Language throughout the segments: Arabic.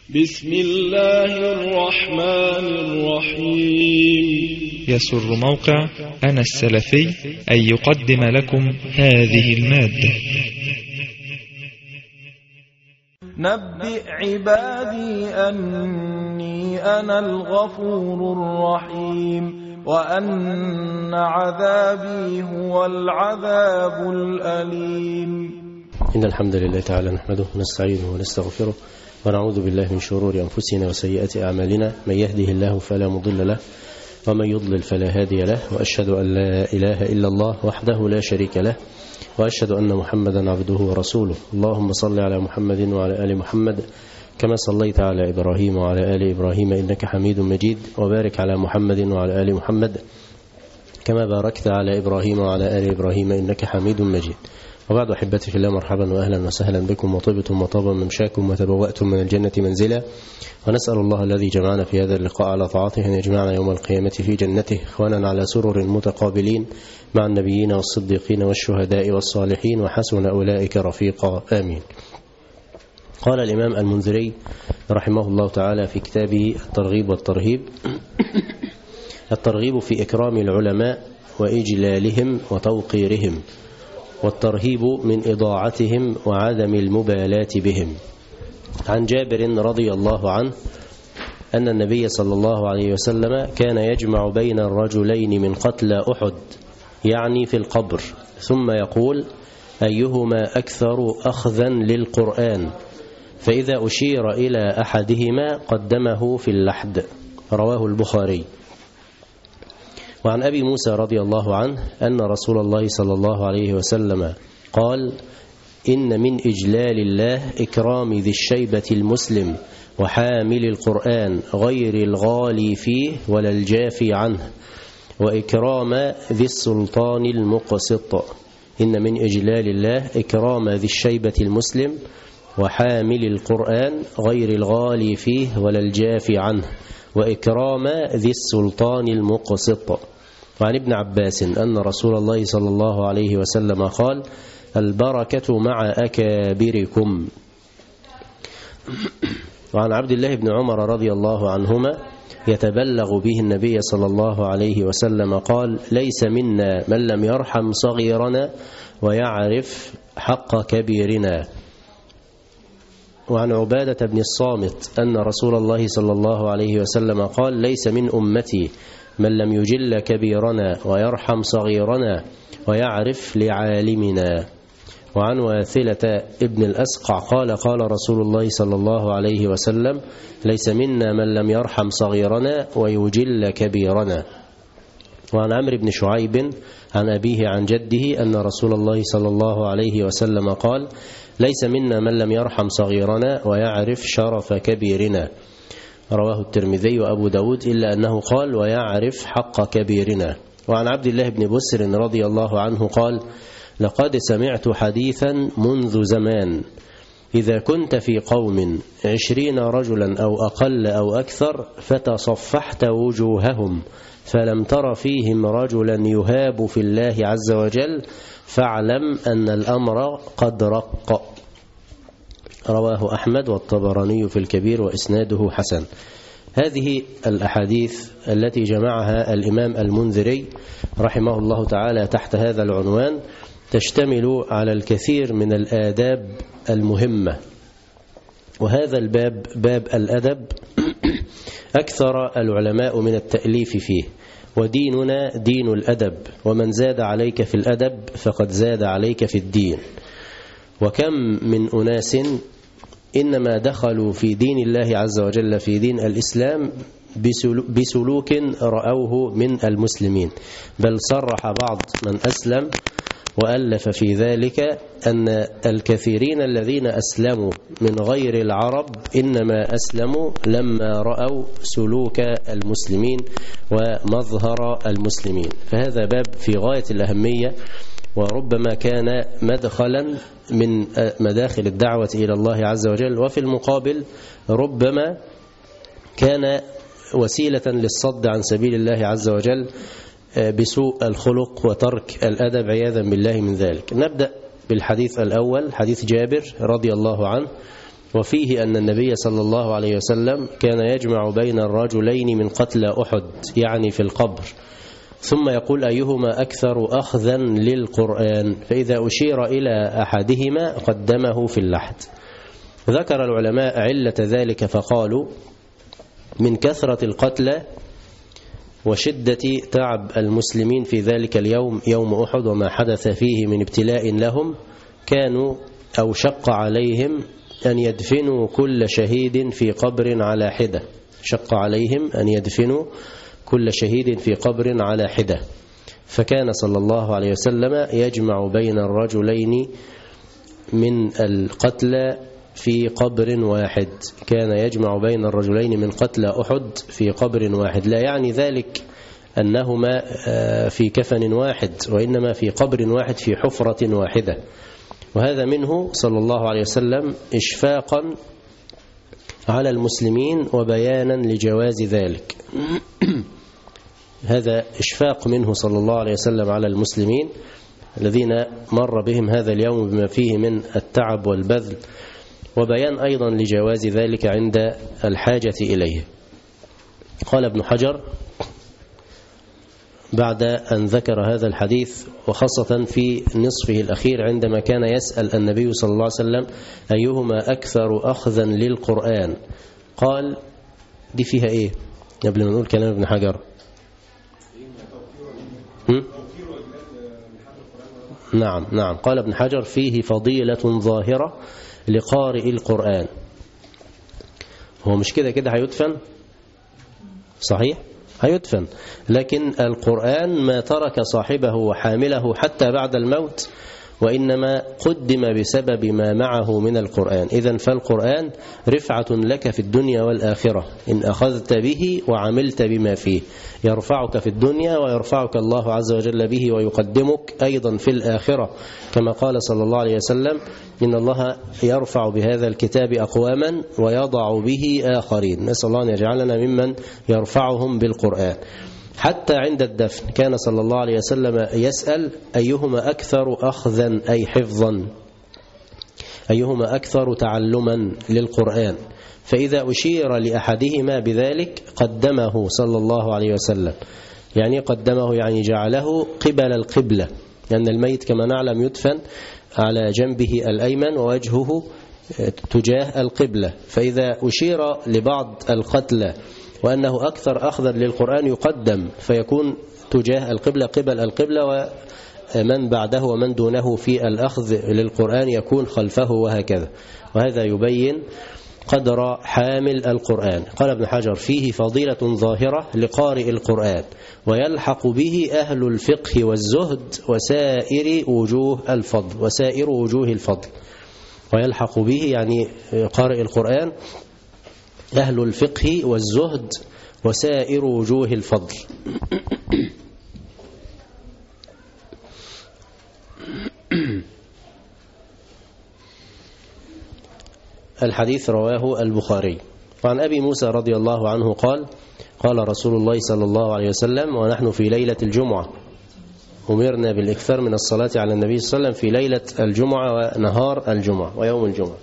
بسم الله الرحمن الرحيم. يسر موقع أنا السلفي أن يقدم لكم هذه المادة. نبئ عبادي أني أنا الغفور الرحيم وأن عذابي هو العذاب الأليم. إن الحمد لله تعالى نحمده ونستعينه ونستغفره ونعوذ بالله من شرور أنفسنا وسيئات أعمالنا، من يهده الله فلا مضل له ومن يضلل فلا هادي له، وأشهد أن لا إله إلا الله وحده لا شريك له، وأشهد أن محمدا عبده ورسوله. اللهم صل على محمد وعلى آل محمد كما صليت على إبراهيم وعلى آل إبراهيم إنك حميد مجيد، وبارك على محمد وعلى آل محمد كما باركت على إبراهيم وعلى آل إبراهيم إنك حميد مجيد. وبعد أحبتي في الله، مرحبا وأهلا وسهلا بكم، وطبتم وطاب ممشاكم وتبوأتم من الجنة منزلا، ونسأل الله الذي جمعنا في هذا اللقاء على طاعته أن يجمعنا يوم القيامة في جنته إخوانا على سرر متقابلين مع النبيين والصديقين والشهداء والصالحين، وحسن أولئك رفيقا، آمين. قال الإمام المنذري رحمه الله تعالى في كتابه الترغيب والترهيب: الترغيب في إكرام العلماء وإجلالهم وتوقيرهم، والترهيب من إضاعتهم وعدم المبالاة بهم. عن جابر رضي الله عنه أن النبي صلى الله عليه وسلم كان يجمع بين الرجلين من قتلى أحد، يعني في القبر، ثم يقول: أيهما أكثر أخذا للقرآن؟ فإذا أشير إلى أحدهما قدمه في اللحد. رواه البخاري. وعن أبي موسى رضي الله عنه أن رسول الله صلى الله عليه وسلم قال: إن من إجلال الله إكرام ذي الشيبة المسلم وحامل القرآن غير الغالي فيه ولا الجافي عنه، وإكرام ذي السلطان المقسط. إن من إجلال الله إكرام ذي الشيبة المسلم وحامل القرآن غير الغالي فيه ولا الجافي عنه، وإكرام ذي السلطان المقسط. وعن ابن عباس أن رسول الله صلى الله عليه وسلم قال: البركة مع أكابركم. وعن عبد الله بن عمر رضي الله عنهما يتبلغ به النبي صلى الله عليه وسلم قال: ليس منا من لم يرحم صغيرنا ويعرف حق كبيرنا. وعن عبادة بن الصامت أن رسول الله صلى الله عليه وسلم قال: ليس من أمتي من لم يجل كبيرنا ويرحم صغيرنا ويعرف لعالمنا. وعن واثلة ابن الأسقع قال: قال رسول الله صلى الله عليه وسلم: ليس منا من لم يرحم صغيرنا ويجل كبيرنا. وعن عمرو بن شعيب عن أبيه عن جده أن رسول الله صلى الله عليه وسلم قال: ليس منا من لم يرحم صغيرنا ويعرف شرف كبيرنا. رواه الترمذي وأبو داود، إلا أنه قال: ويعرف حق كبيرنا. وعن عبد الله بن بسر رضي الله عنه قال: لقد سمعت حديثا منذ زمان: إذا كنت في قوم 20 رجلا أو أقل أو أكثر فتصفحت وجوههم فلم تر فيهم رجلا يهاب في الله عز وجل فاعلم أن الأمر قد رق. رواه أحمد والطبراني في الكبير وإسناده حسن. هذه الأحاديث التي جمعها الإمام المنذري رحمه الله تعالى تحت هذا العنوان تشتمل على الكثير من الآداب المهمة، وهذا الباب باب الأدب أكثر العلماء من التأليف فيه، وديننا دين الأدب، ومن زاد عليك في الأدب فقد زاد عليك في الدين. وكم من أناس إنما دخلوا في دين الله عز وجل في دين الإسلام بسلوك رأوه من المسلمين، بل صرح بعض من أسلم وألف في ذلك أن الكثيرين الذين أسلموا من غير العرب إنما أسلموا لما رأوا سلوك المسلمين ومظهر المسلمين. فهذا باب في غاية الأهمية، وربما كان مدخلا من مداخل الدعوة إلى الله عز وجل، وفي المقابل ربما كان وسيلة للصد عن سبيل الله عز وجل بسوء الخلق وترك الأدب عياذا بالله من ذلك. نبدأ بالحديث الأول، حديث جابر رضي الله عنه وفيه أن النبي صلى الله عليه وسلم كان يجمع بين الرجلين من قتلى أحد يعني في القبر، ثم يقول أيهما أكثر أخذا للقرآن، فإذا أشير إلى أحدهما قدمه في اللحد. ذكر العلماء علة ذلك فقالوا من كثرة القتلى وشدة تعب المسلمين في ذلك اليوم يوم أحد وما حدث فيه من ابتلاء لهم، كانوا أو شق عليهم أن يدفنوا كل شهيد في قبر على حدة، شق عليهم أن يدفنوا كل شهيد في قبر على حدة، فكان صلى الله عليه وسلم يجمع بين الرجلين من القتلى في قبر واحد، كان يجمع بين الرجلين من قتلى أحد في قبر واحد، لا يعني ذلك أنهما في كفن واحد، وإنما في قبر واحد في حفرة واحدة. وهذا منه صلى الله عليه وسلم إشفاقا على المسلمين وبيانا لجواز ذلك. هذا إشفاق منه صلى الله عليه وسلم على المسلمين الذين مر بهم هذا اليوم بما فيه من التعب والبذل، وبيان أيضا لجواز ذلك عند الحاجة إليه. قال ابن حجر بعد أن ذكر هذا الحديث، وخاصة في نصفه الأخير عندما كان يسأل النبي صلى الله عليه وسلم أيهما أكثر أخذا للقرآن، قال دي فيها إيه قبل ما نقول كلام ابن حجر؟ نعم قال ابن حجر فيه فضيلة ظاهرة لقارئ القرآن. هو مش كده هيدفن، صحيح هيدفن، لكن القرآن ما ترك صاحبه وحامله حتى بعد الموت، وإنما قدم بسبب ما معه من القرآن. إذن فالقرآن رفعة لك في الدنيا والآخرة إن أخذت به وعملت بما فيه، يرفعك في الدنيا ويرفعك الله عز وجل به، ويقدمك أيضا في الآخرة، كما قال صلى الله عليه وسلم إن الله يرفع بهذا الكتاب أقواما ويضع به آخرين. نسأل الله أن يجعلنا ممن يرفعهم بالقرآن. حتى عند الدفن كان صلى الله عليه وسلم يسأل أيهما أكثر أخذا أي حفظا، أيهما أكثر تعلما للقرآن، فإذا أشير لأحدهما بذلك قدمه صلى الله عليه وسلم. يعني قدمه يعني جعله قبل القبلة، لأن الميت كما نعلم يدفن على جنبه الأيمن ووجهه تجاه القبلة، فإذا أشير لبعض القتلى وأنه أكثر أخذا للقرآن يقدم فيكون تجاه القبلة قبل القبلة، ومن بعده ومن دونه في الأخذ للقرآن يكون خلفه، وهكذا. وهذا يبين قدر حامل القرآن. قال ابن حجر فيه فضيلة ظاهرة لقارئ القرآن، ويلحق به أهل الفقه والزهد وسائر وجوه الفضل. ويلحق به يعني قارئ القرآن أهل الفقه والزهد وسائر وجوه الفضل. الحديث رواه البخاري. وعن أبي موسى رضي الله عنه قال قال رسول الله صلى الله عليه وسلم ونحن في ليلة الجمعة أمرنا بالإكثار من الصلاة على النبي صلى الله عليه وسلم في ليلة الجمعة ونهار الجمعة ويوم الجمعة.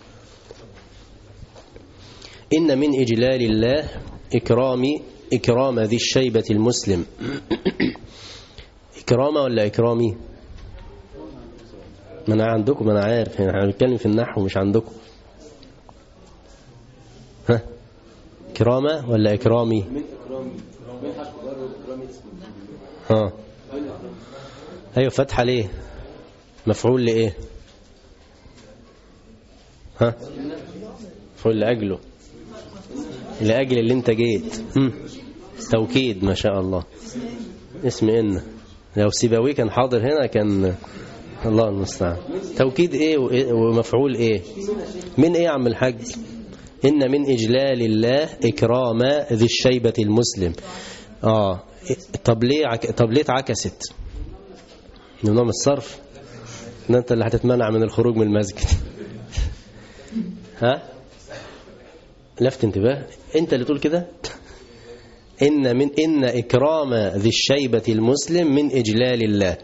إن من إجلال الله إكرام ذي الشيبة المسلم. إكرام ولا إكرامي؟ ما أنا عندكم، أنا عارف احنا بنتكلم في النحو مش عندكم. ها إكرامة ولا إكرامي؟ ها أيوة فتحة ليه؟ مفعول لإيه؟ ها مفعول لأجله، لأجل اللي انت جيت. توكيد ما شاء الله. اسم إن لو سيبوي كان حاضر هنا كان الله المستعان. توكيد ايه ومفعول ايه؟ من ايه يا عم الحاج؟ إن من إجلال الله إكرام ذي الشيبة المسلم. طب ليه اتعكست؟ من نوع الصرف ان انت اللي هتتمنع من الخروج من المسجد. ها لفت انتباه انت اللي تقول كده. إن إكرام ذي الشيبة المسلم من إجلال الله.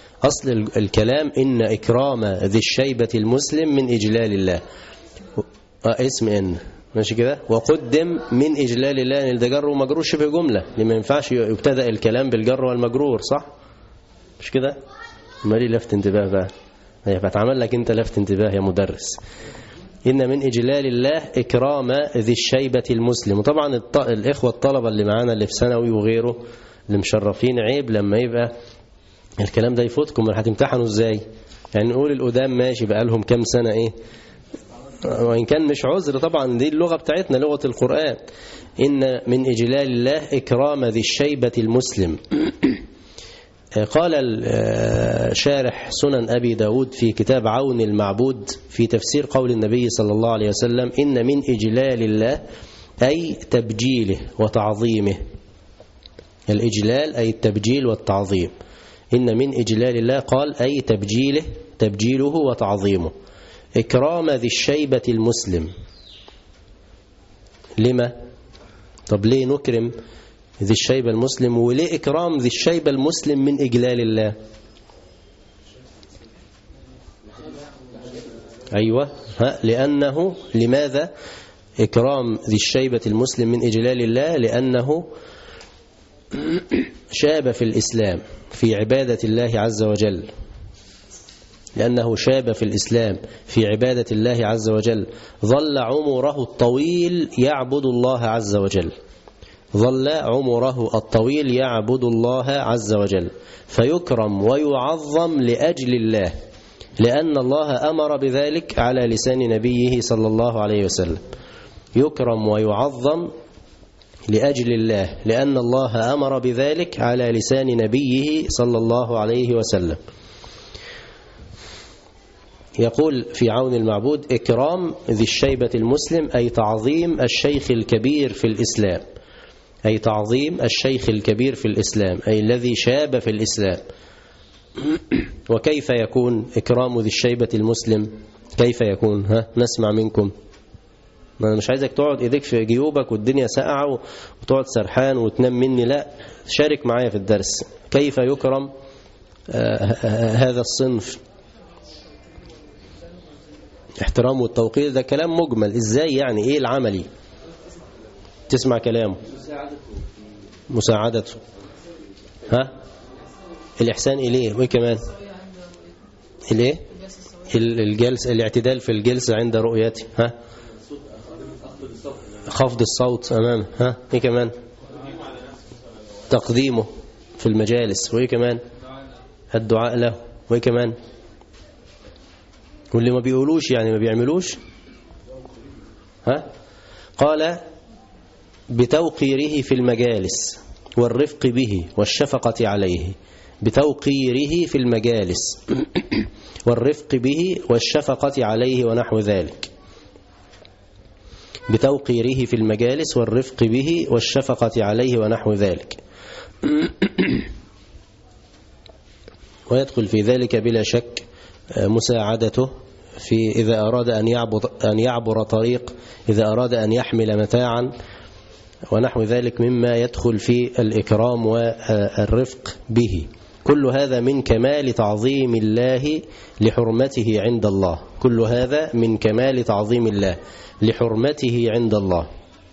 أصل الكلام إن إكرام ذي الشيبة المسلم من إجلال الله. اسم إن ماشي كده. وقدم من إجلال الله، ده جر ومجرور شبه جملة، لما ينفعش يبتدأ الكلام بالجر والمجرور، صح مش كده؟ مالي لفت انتباه بقى، فتعمل لك انت لفت انتباه يا مدرس. إن من إجلال الله إكرام ذي الشيبة المسلم. وطبعا الإخوة الطلبة اللي معانا اللي في ثانوي وغيره اللي مشرفين، عيب لما يبقى الكلام ده يفوتكم. هتمتحنوا ازاي؟ يعني نقول القدام ماشي بقى لهم كام سنة ايه، وإن كان مش عذر طبعا، دي اللغة بتاعتنا لغة القرآن. إن من إجلال الله إكرام ذي الشيبة المسلم. قال شارح سنن أبي داود في كتاب عون المعبود في تفسير قول النبي صلى الله عليه وسلم: إن من إجلال الله أي تبجيله وتعظيمه. الإجلال أي التبجيل والتعظيم. إن من إجلال الله قال أي تبجيله وتعظيمه. إكرام ذي الشيبة المسلم. لما؟ طب ليه نكرم ذي الشيبة المسلم، وليه إكرام ذي الشيبة المسلم من إجلال الله؟ أيوة، لأنه لماذا إكرام ذي الشيبة المسلم من إجلال الله؟ لأنه شاب في الإسلام في عبادة الله عز وجل. لأنه شاب في الإسلام في عبادة الله عز وجل، ظل عمره الطويل يعبد الله عز وجل، ظل عمره الطويل يعبد الله عز وجل، فيكرم ويعظم لأجل الله، لأن الله أمر بذلك على لسان نبيه صلى الله عليه وسلم. يكرم ويعظم لأجل الله لأن الله أمر بذلك على لسان نبيه صلى الله عليه وسلم. يقول في عون المعبود: إكرام ذي الشيبة المسلم أي تعظيم الشيخ الكبير في الإسلام، أي تعظيم الشيخ الكبير في الإسلام، أي الذي شاب في الإسلام. وكيف يكون إكرام ذي الشيبة المسلم؟ كيف يكون؟ نسمع منكم. ما أنا مش عايزك تقعد إيديك في جيوبك والدنيا ساقعة وتقعد سرحان وتنام مني، لا، شارك معايا في الدرس. كيف يكرم هذا الصنف؟ احترام والتوقير ده كلام مجمل، ازاي يعني؟ ايه العملي؟ تسمع كلامه، مساعدته، الإحسان إليه، وإيه كمان؟ الإيه؟ الجلسة، الاعتدال في الجلسة عند رؤيته، خفض الصوت أمامه، إيه كمان؟ تقديمه في المجالس، وإيه كمان؟ الدعاء له، وإيه كمان؟ واللي ما بيقولوش يعني ما بيعملوش. قال: بتوقيره في المجالس والرفق به والشفقة عليه. بتوقيره في المجالس والرفق به والشفقة عليه ونحو ذلك. بتوقيره في المجالس والرفق به والشفقة عليه ونحو ذلك. ويدخل في ذلك بلا شك مساعدته في إذا أراد أن يعبر طريق، إذا أراد أن يحمل متاعا ونحو ذلك مما يدخل في الإكرام والرفق به. كل هذا من كمال تعظيم الله لحرمته عند الله. كل هذا من كمال تعظيم الله لحرمته عند الله.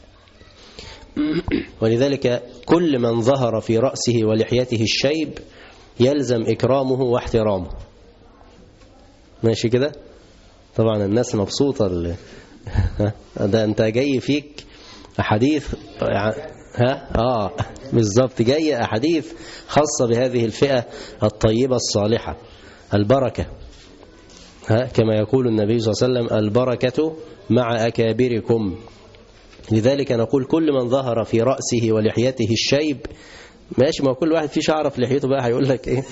ولذلك كل من ظهر في رأسه ولحيته الشيب يلزم إكرامه واحترامه. ماشي كده؟ طبعا الناس مبسوطة. ده أنت جاي فيك أحاديث، بالضبط، جاية أحاديث خاصة بهذه الفئة الطيبة الصالحة. البركة، كما يقول النبي صلى الله عليه وسلم: البركة مع أكابركم. لذلك نقول كل من ظهر في رأسه ولحيته الشيب، ماشي، ما كل واحد فيه شعر في لحيته بقى هيقول لك إيه.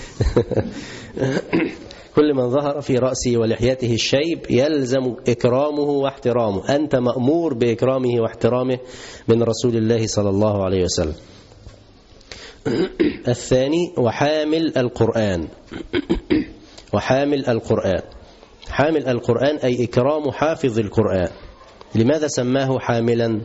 كل من ظهر في رأسه ولحيته الشيب يلزم إكرامه واحترامه. أنت مأمور بإكرامه واحترامه من رسول الله صلى الله عليه وسلم. الثاني: وحامل القرآن. وحامل القرآن. حامل القرآن أي إكرام حافظ القرآن. لماذا سماه حاملا؟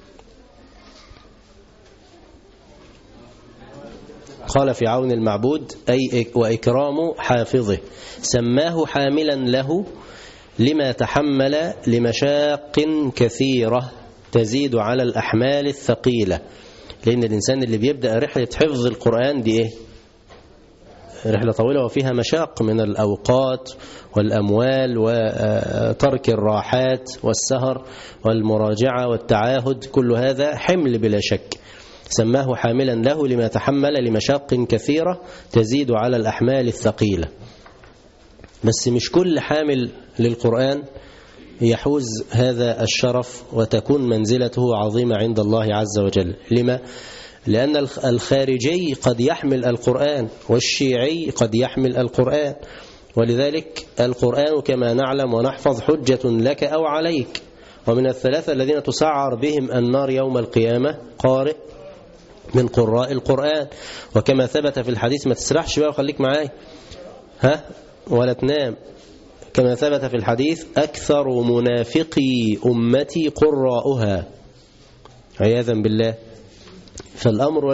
قال في عون المعبود: أي وإكرام حافظه. سماه حاملا له لما تحمل لمشاق كثيرة تزيد على الأحمال الثقيلة. لأن الإنسان اللي بيبدأ رحلة حفظ القرآن دي إيه؟ رحلة طويلة وفيها مشاق من الأوقات والأموال وترك الراحات والسهر والمراجعة والتعاهد، كل هذا حمل بلا شك. سماه حاملا له لما تحمل لمشاق كثيرة تزيد على الأحمال الثقيلة. بس مش كل حامل للقرآن يحوز هذا الشرف وتكون منزلته عظيمة عند الله عز وجل. لما؟ لأن الخارجي قد يحمل القرآن والشيعي قد يحمل القرآن، ولذلك القرآن كما نعلم ونحفظ حجة لك أو عليك. ومن الثلاثة الذين تسعر بهم النار يوم القيامة قارئ من قراء القرآن، وكما ثبت في الحديث، ما تسرحش بقى وخليك معاي ولا تنام، كما ثبت في الحديث: أكثر منافقي أمتي قراؤها، عياذا بالله. فالأمر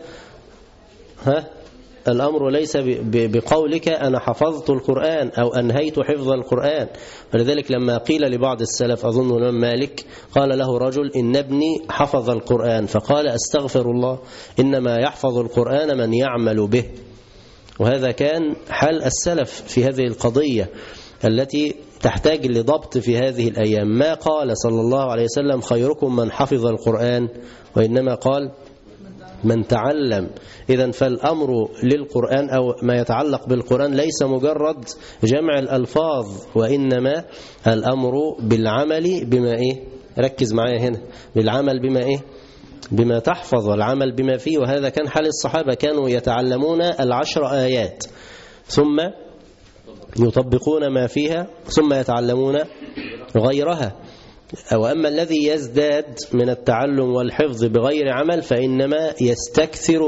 ليس بقولك أنا حفظت القرآن أو أنهيت حفظ القرآن. ولذلك لما قيل لبعض السلف، أظن الإمام مالك، قال له رجل: إن ابني حفظ القرآن، فقال: أستغفر الله، إنما يحفظ القرآن من يعمل به. وهذا كان حال السلف في هذه القضية التي تحتاج لضبط في هذه الأيام. ما قال صلى الله عليه وسلم: خيركم من حفظ القرآن، وإنما قال: من تعلم. إذن فالأمر للقرآن أو ما يتعلق بالقرآن ليس مجرد جمع الألفاظ، وإنما الأمر بالعمل بما ركز معايا هنا، بالعمل بما تحفظ، والعمل بما فيه. وهذا كان حال الصحابة، كانوا يتعلمون 10 آيات ثم يطبقون ما فيها ثم يتعلمون غيرها. وأما الذي يزداد من التعلم والحفظ بغير عمل فإنما يستكثر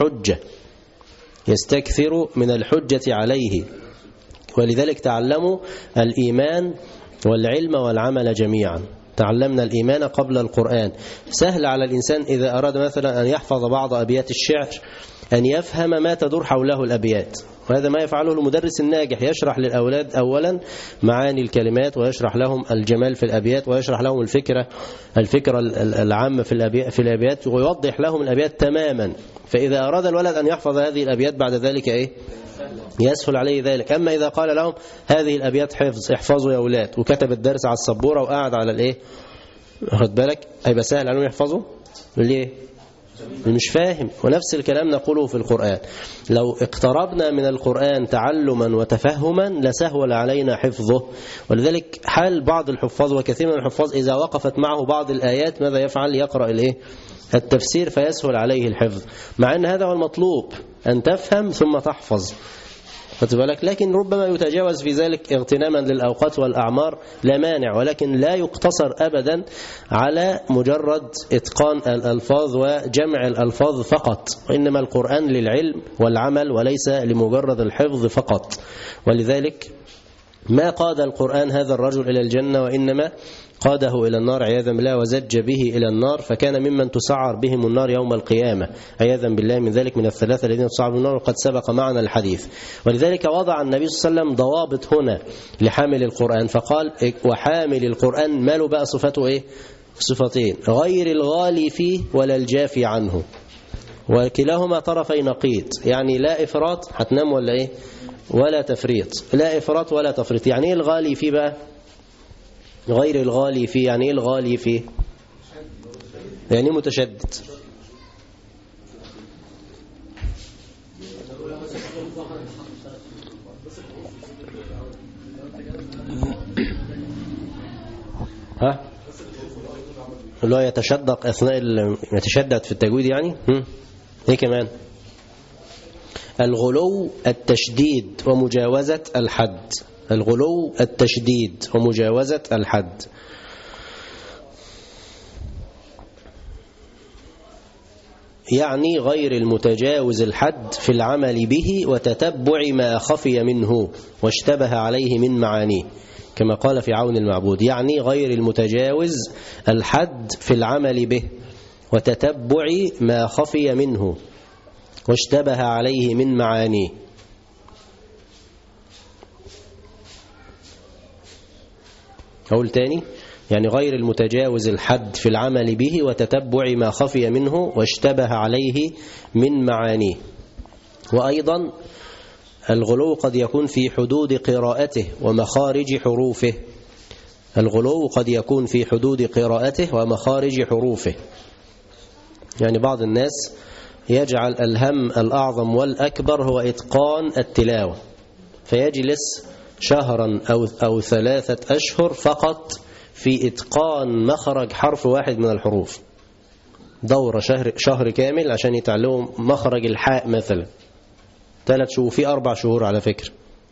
من الحجة عليه. ولذلك تعلموا الإيمان والعلم والعمل جميعا. تعلمنا الإيمان قبل القرآن. سهل على الإنسان إذا أراد مثلا أن يحفظ بعض أبيات الشعر أن يفهم ما تدور حوله الأبيات، وهذا ما يفعله المدرس الناجح، يشرح للأولاد أولا معاني الكلمات، ويشرح لهم الجمال في الأبيات، ويشرح لهم الفكرة العامة في الأبيات، ويوضح لهم الأبيات تماما. فإذا أراد الولد أن يحفظ هذه الأبيات بعد ذلك يسهل عليه ذلك. أما إذا قال لهم هذه الأبيات حفظ، احفظوا يا أولاد، وكتب الدرس على السبورة وقعد على خد بالك، هيبقى سهل عليهم يحفظوا؟ ليه؟ مش فاهم. ونفس الكلام نقوله في القرآن. لو اقتربنا من القرآن تعلما وتفهما لسهل علينا حفظه. ولذلك حال بعض الحفاظ وكثير من الحفاظ إذا وقفت معه بعض الآيات ماذا يفعل؟ يقرأ التفسير فيسهل عليه الحفظ، مع أن هذا هو المطلوب، أن تفهم ثم تحفظ. خد بالك. لكن ربما يتجاوز في ذلك اغتناما للأوقات والأعمار، لا مانع، ولكن لا يقتصر أبدا على مجرد إتقان الألفاظ وجمع الألفاظ فقط، وإنما القرآن للعلم والعمل وليس لمجرد الحفظ فقط. ولذلك ما قاد القرآن هذا الرجل إلى الجنة، وإنما قاده إلى النار عياذا بالله، وزج به إلى النار، فكان ممن تسعر بهم النار يوم القيامة عياذا بالله من ذلك، من الثلاثة الذين تسعر بهم النار، وقد سبق معنا الحديث. ولذلك وضع النبي صلى الله عليه وسلم ضوابط هنا لحامل القرآن، فقال: وحامل القرآن ما له بقى صفته صفتين: غير الغالي فيه ولا الجافي عنه، وكلاهما طرفي نقيض، يعني لا إفراط، هتنام ولا ولا تفريط، لا إفراط ولا تفريط. يعني الغالي فيه بقى؟ غير الغالي فيه يعني الغالي فيه؟ يعني متشدد. اللي هو يتشدق أثناء يتشدد في التجويد يعني. ايه كمان؟ الغلو التشديد ومجاوزة الحد. الغلو التشديد ومجاوزة الحد. يعني غير المتجاوز الحد في العمل به وتتبع ما خفي منه واشتبه عليه من معانيه، كما قال في عون المعبود. يعني غير المتجاوز الحد في العمل به وتتبع ما خفي منه واشتبه عليه من معانيه. أقول تاني، يعني غير المتجاوز الحد في العمل به وتتبع ما خفي منه واشتبه عليه من معانيه. وأيضا الغلو قد يكون في حدود قراءته ومخارج حروفه. الغلو قد يكون في حدود قراءته ومخارج حروفه. يعني بعض الناس يجعل الهم الأعظم والأكبر هو إتقان التلاوة، فيجلس شهرا أو 3 أشهر فقط في إتقان مخرج حرف واحد من الحروف. دورة شهر كامل عشان يتعلموا مخرج الحاء مثلا، 3 شهور، في 4 شهور على فكرة،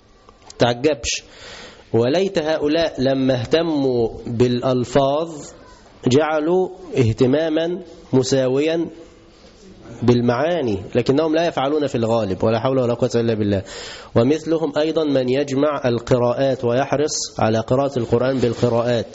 تعجبش. وليت هؤلاء لما اهتموا بالألفاظ جعلوا اهتماما مساويا بالمعاني، لكنهم لا يفعلون في الغالب، ولا حول ولا قوة إلا بالله. ومثلهم أيضا من يجمع القراءات ويحرص على قراءة القرآن بالقراءات،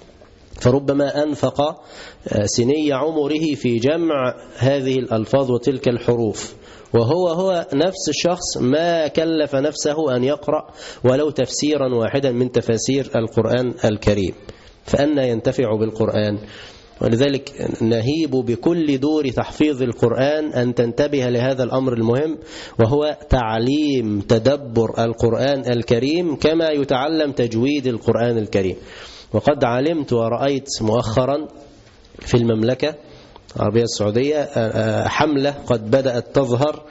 فربما أنفق سني عمره في جمع هذه الألفاظ وتلك الحروف، وهو نفس الشخص ما كلف نفسه أن يقرأ ولو تفسيرا واحدا من تفاسير القرآن الكريم، فأنا ينتفع بالقرآن. ولذلك نهيب بكل دور تحفيظ القرآن أن تنتبه لهذا الأمر المهم، وهو تعليم تدبر القرآن الكريم كما يتعلم تجويد القرآن الكريم. وقد علمت ورأيت مؤخرا في المملكة العربية السعودية حملة قد بدأت تظهر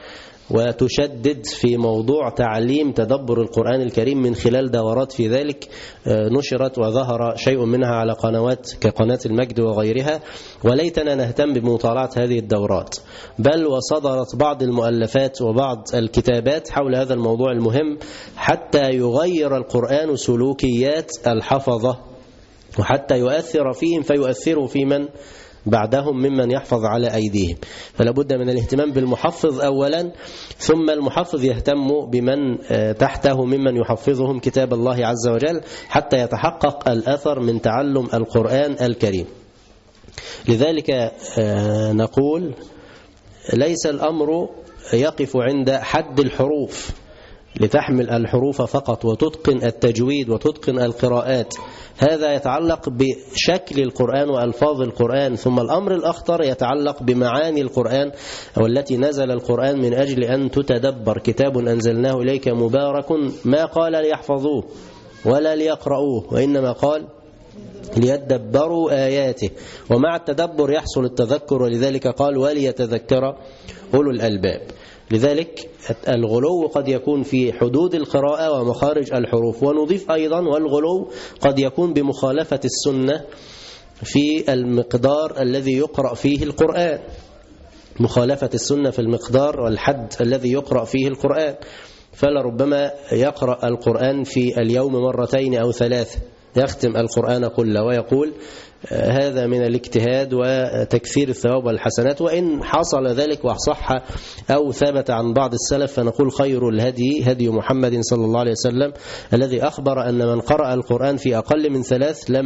وتشدد في موضوع تعليم تدبر القرآن الكريم من خلال دورات في ذلك نشرت وظهر شيء منها على قنوات كقناة المجد وغيرها. وليتنا نهتم بمطالعة هذه الدورات، بل وصدرت بعض المؤلفات وبعض الكتابات حول هذا الموضوع المهم، حتى يغير القرآن سلوكيات الحفظة، وحتى يؤثر فيهم فيؤثروا في من بعدهم ممن يحفظ على أيديهم. فلا بد من الاهتمام بالمحفظ أولا، ثم المحفظ يهتم بمن تحته ممن يحفظهم كتاب الله عز وجل، حتى يتحقق الأثر من تعلم القرآن الكريم. لذلك نقول ليس الأمر يقف عند حد الحروف، لتحمل الحروف فقط وتتقن التجويد وتتقن القراءات، هذا يتعلق بشكل القرآن وألفاظ القرآن. ثم الأمر الأخطر يتعلق بمعاني القرآن والتي نزل القرآن من أجل أن تتدبر. كتاب أنزلناه إليك مبارك ما قال ليحفظوه ولا ليقرؤوه، وإنما قال ليدبروا آياته، ومع التدبر يحصل التذكر، ولذلك قال وليتذكر أولو الألباب. لذلك الغلو قد يكون في حدود القراءة ومخارج الحروف. ونضيف أيضا والغلو قد يكون بمخالفة السنة في المقدار الذي يقرأ فيه القرآن، مخالفة السنة في المقدار والحد الذي يقرأ فيه القرآن. فلربما يقرأ القرآن في اليوم 2 أو 3، يختم القرآن كله ويقول هذا من الاجتهاد وتكثير الثواب والحسنات. وإن حصل ذلك وصح أو ثبت عن بعض السلف فنقول خير الهدي هدي محمد صلى الله عليه وسلم، الذي أخبر أن من قرأ القرآن في أقل من 3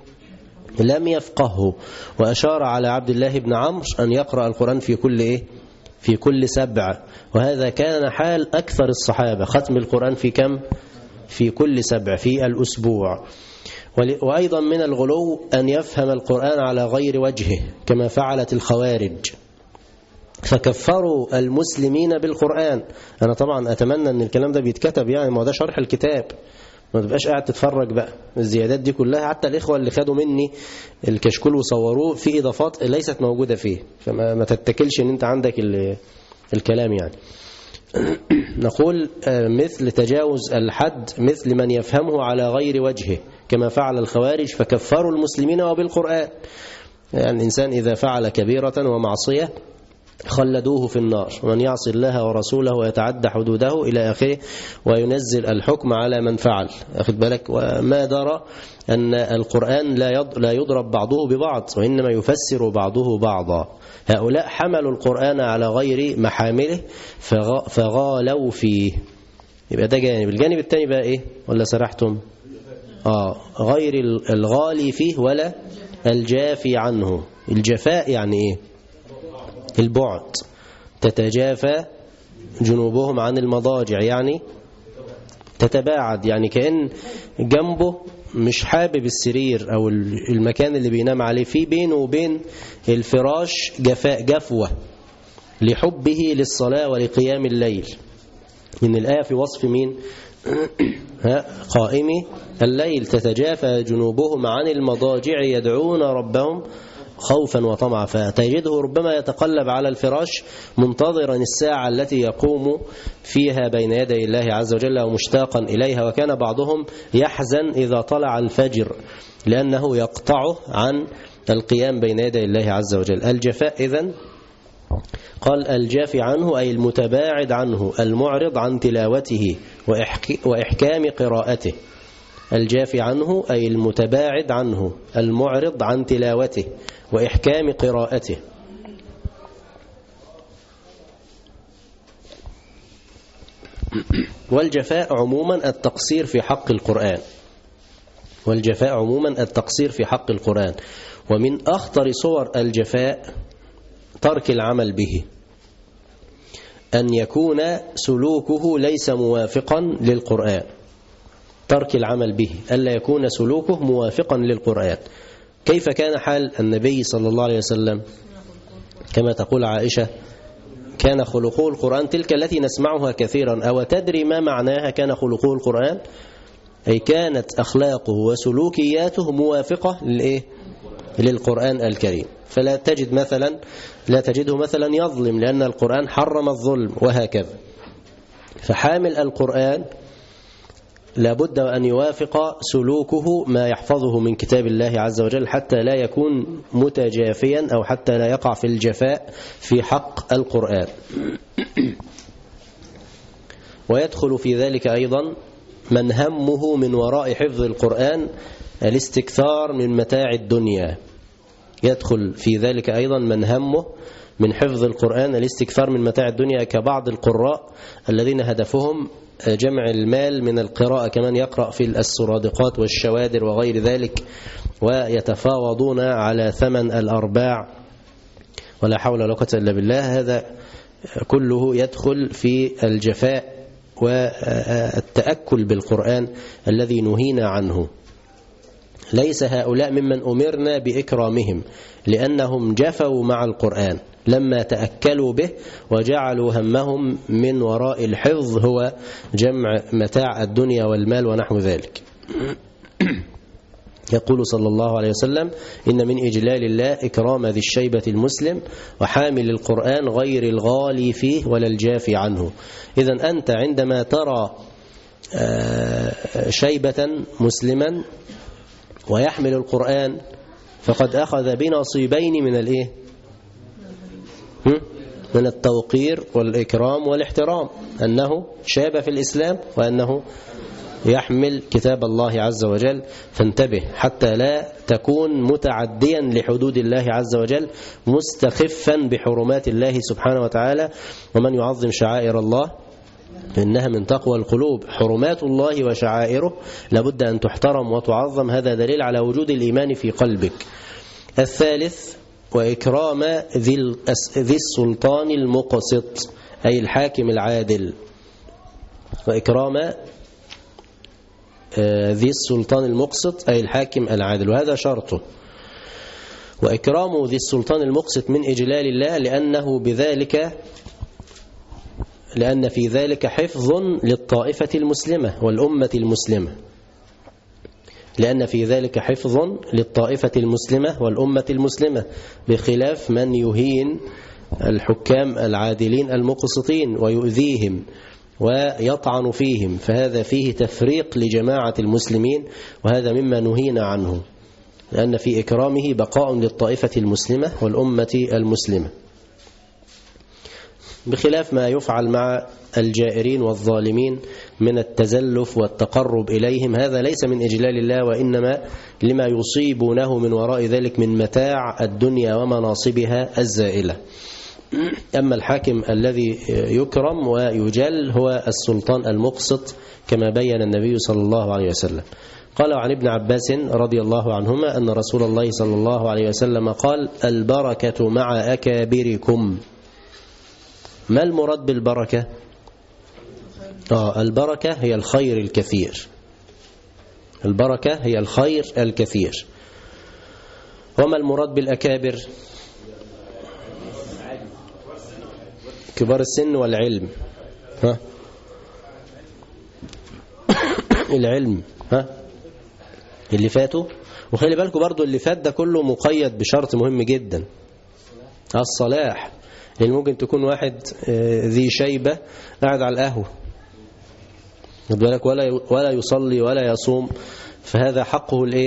لم يفقهه، وأشار على عبد الله بن عمرو أن يقرأ القرآن في كل 7، وهذا كان حال أكثر الصحابة، ختم القرآن في كم؟ في كل 7 في الأسبوع. وأيضا من الغلو أن يفهم القرآن على غير وجهه كما فعلت الخوارج، فكفروا المسلمين بالقرآن. أنا طبعا أتمنى أن الكلام ده بيتكتب، يعني ما ده شرح الكتاب، ما تبقاش قاعد تتفرج بقى الزيادات دي كلها. حتى الإخوة اللي خدوا مني الكشكول وصوروه في إضافات ليست موجودة فيه، فما تتكلش أن أنت عندك الكلام يعني. نقول مثل تجاوز الحد مثل من يفهمه على غير وجهه كما فعل الخوارج فكفروا المسلمين وبالقرآن. يعني الإنسان إذا فعل كبيرة ومعصية خلدوه في النار، ومن يعصي الله ورسوله ويتعدى حدوده إلى آخره، وينزل الحكم على من فعل. أخذ بالك، وما درى أن القرآن لا يضرب بعضه ببعض، وإنما يفسر بعضه بعضا. هؤلاء حملوا القرآن على غير محامله فغالوا فيه. يبقى ده جانب. الجانب الثاني بقى إيه؟ ولا سرحتم؟ غير الغالي فيه ولا الجافي عنه. الجفاء يعني إيه؟ البعد. تتجافى جنوبهم عن المضاجع، يعني تتباعد، يعني كأن جنبه مش حابب السرير أو المكان اللي بينام عليه، في بينه وبين الفراش جفوة لحبه للصلاة ولقيام الليل. من الآية في وصف مين؟ قائمي الليل تتجافى جنوبهم عن المضاجع يدعون ربهم خوفا وطمعا، فتجده ربما يتقلب على الفراش منتظرا الساعة التي يقوم فيها بين يدي الله عز وجل ومشتاقا إليها. وكان بعضهم يحزن إذا طلع الفجر لأنه يقطعه عن القيام بين يدي الله عز وجل. الجفاء إذن قال الجافي عنه أي المتباعد عنه، المعرض عن تلاوته وإحكام قراءته. الجافي عنه أي المتباعد عنه، المعرض عن تلاوته وإحكام قراءته. والجفاء عموما التقصير في حق القرآن. والجفاء عموما التقصير في حق القرآن. ومن أخطر صور الجفاء ترك العمل به، أن يكون سلوكه ليس موافقا للقرآن. ترك العمل به، ألا يكون سلوكه موافقا للقرآن. كيف كان حال النبي صلى الله عليه وسلم؟ كما تقول عائشة كان خلقه القرآن، تلك التي نسمعها كثيرا. أو تدري ما معناها كان خلقه القرآن؟ أي كانت أخلاقه وسلوكياته موافقة للقرآن الكريم. فلا تجد مثلا لا تجده مثلا يظلم لأن القرآن حرم الظلم وهكذا. فحامل القرآن لابد أن يوافق سلوكه ما يحفظه من كتاب الله عز وجل حتى لا يكون متجافيا أو حتى لا يقع في الجفاء في حق القرآن. ويدخل في ذلك أيضا من همه من وراء حفظ القرآن الاستكثار من متاع الدنيا. يدخل في ذلك أيضا من همه من حفظ القرآن الاستكثار من متاع الدنيا، كبعض القراء الذين هدفهم جمع المال من القراءة، كمان يقرأ في السرادقات والشوادر وغير ذلك، ويتفاوضون على ثمن الأرباع ولا حول ولا قوة إلا بالله. هذا كله يدخل في الجفاء والتأكل بالقرآن الذي نهينا عنه. ليس هؤلاء ممن أمرنا بإكرامهم، لأنهم جفوا مع القرآن لما تأكلوا به وجعلوا همهم من وراء الحفظ هو جمع متاع الدنيا والمال ونحو ذلك. يقول صلى الله عليه وسلم إن من إجلال الله إكرام ذي الشيبة المسلم وحامل القرآن غير الغالي فيه ولا الجافي عنه. إذن أنت عندما ترى شيبة مسلما ويحمل القرآن فقد أخذ بنصيبين من من التوقير والإكرام والاحترام، أنه شاب في الإسلام وأنه يحمل كتاب الله عز وجل. فانتبه حتى لا تكون متعديا لحدود الله عز وجل مستخفا بحرمات الله سبحانه وتعالى. ومن يعظم شعائر الله إنها من تقوى القلوب. حرمات الله وشعائره لابد أن تحترم وتعظم، هذا دليل على وجود الإيمان في قلبك. الثالث وإكرام ذي السلطان المقسط أي الحاكم العادل. وإكرام ذي السلطان المقسط أي الحاكم العادل، وهذا شرطه. وإكرام ذي السلطان المقسط من إجلال الله لأن في ذلك حفظ للطائفة المسلمة والأمة المسلمة. لأن في ذلك حفظ للطائفة المسلمة والأمة المسلمة، بخلاف من يهين الحكام العادلين المقسطين ويؤذيهم ويطعن فيهم، فهذا فيه تفريق لجماعة المسلمين، وهذا مما نهينا عنه، لأن في إكرامه بقاء للطائفة المسلمة والأمة المسلمة، بخلاف ما يفعل مع الجائرين والظالمين من التزلف والتقرب إليهم. هذا ليس من إجلال الله، وإنما لما يصيبونه من وراء ذلك من متاع الدنيا ومناصبها الزائلة. أما الحاكم الذي يكرم ويجل هو السلطان المقسط كما بين النبي صلى الله عليه وسلم. قال عن ابن عباس رضي الله عنهما أن رسول الله صلى الله عليه وسلم قال البركة مع أكابركم. ما المراد بالبركة؟ البركة هي الخير الكثير. البركة هي الخير الكثير. وما المراد بالأكابر؟ كبار السن والعلم. ها العلم اللي فاتوا. وخلي بالكم برضو اللي فات ده كله مقيد بشرط مهم جدا، الصلاح. يعني ممكن تكون واحد ذي شيبة قاعد على القهوة ولا يصلي ولا يصوم، فهذا حقه الايه؟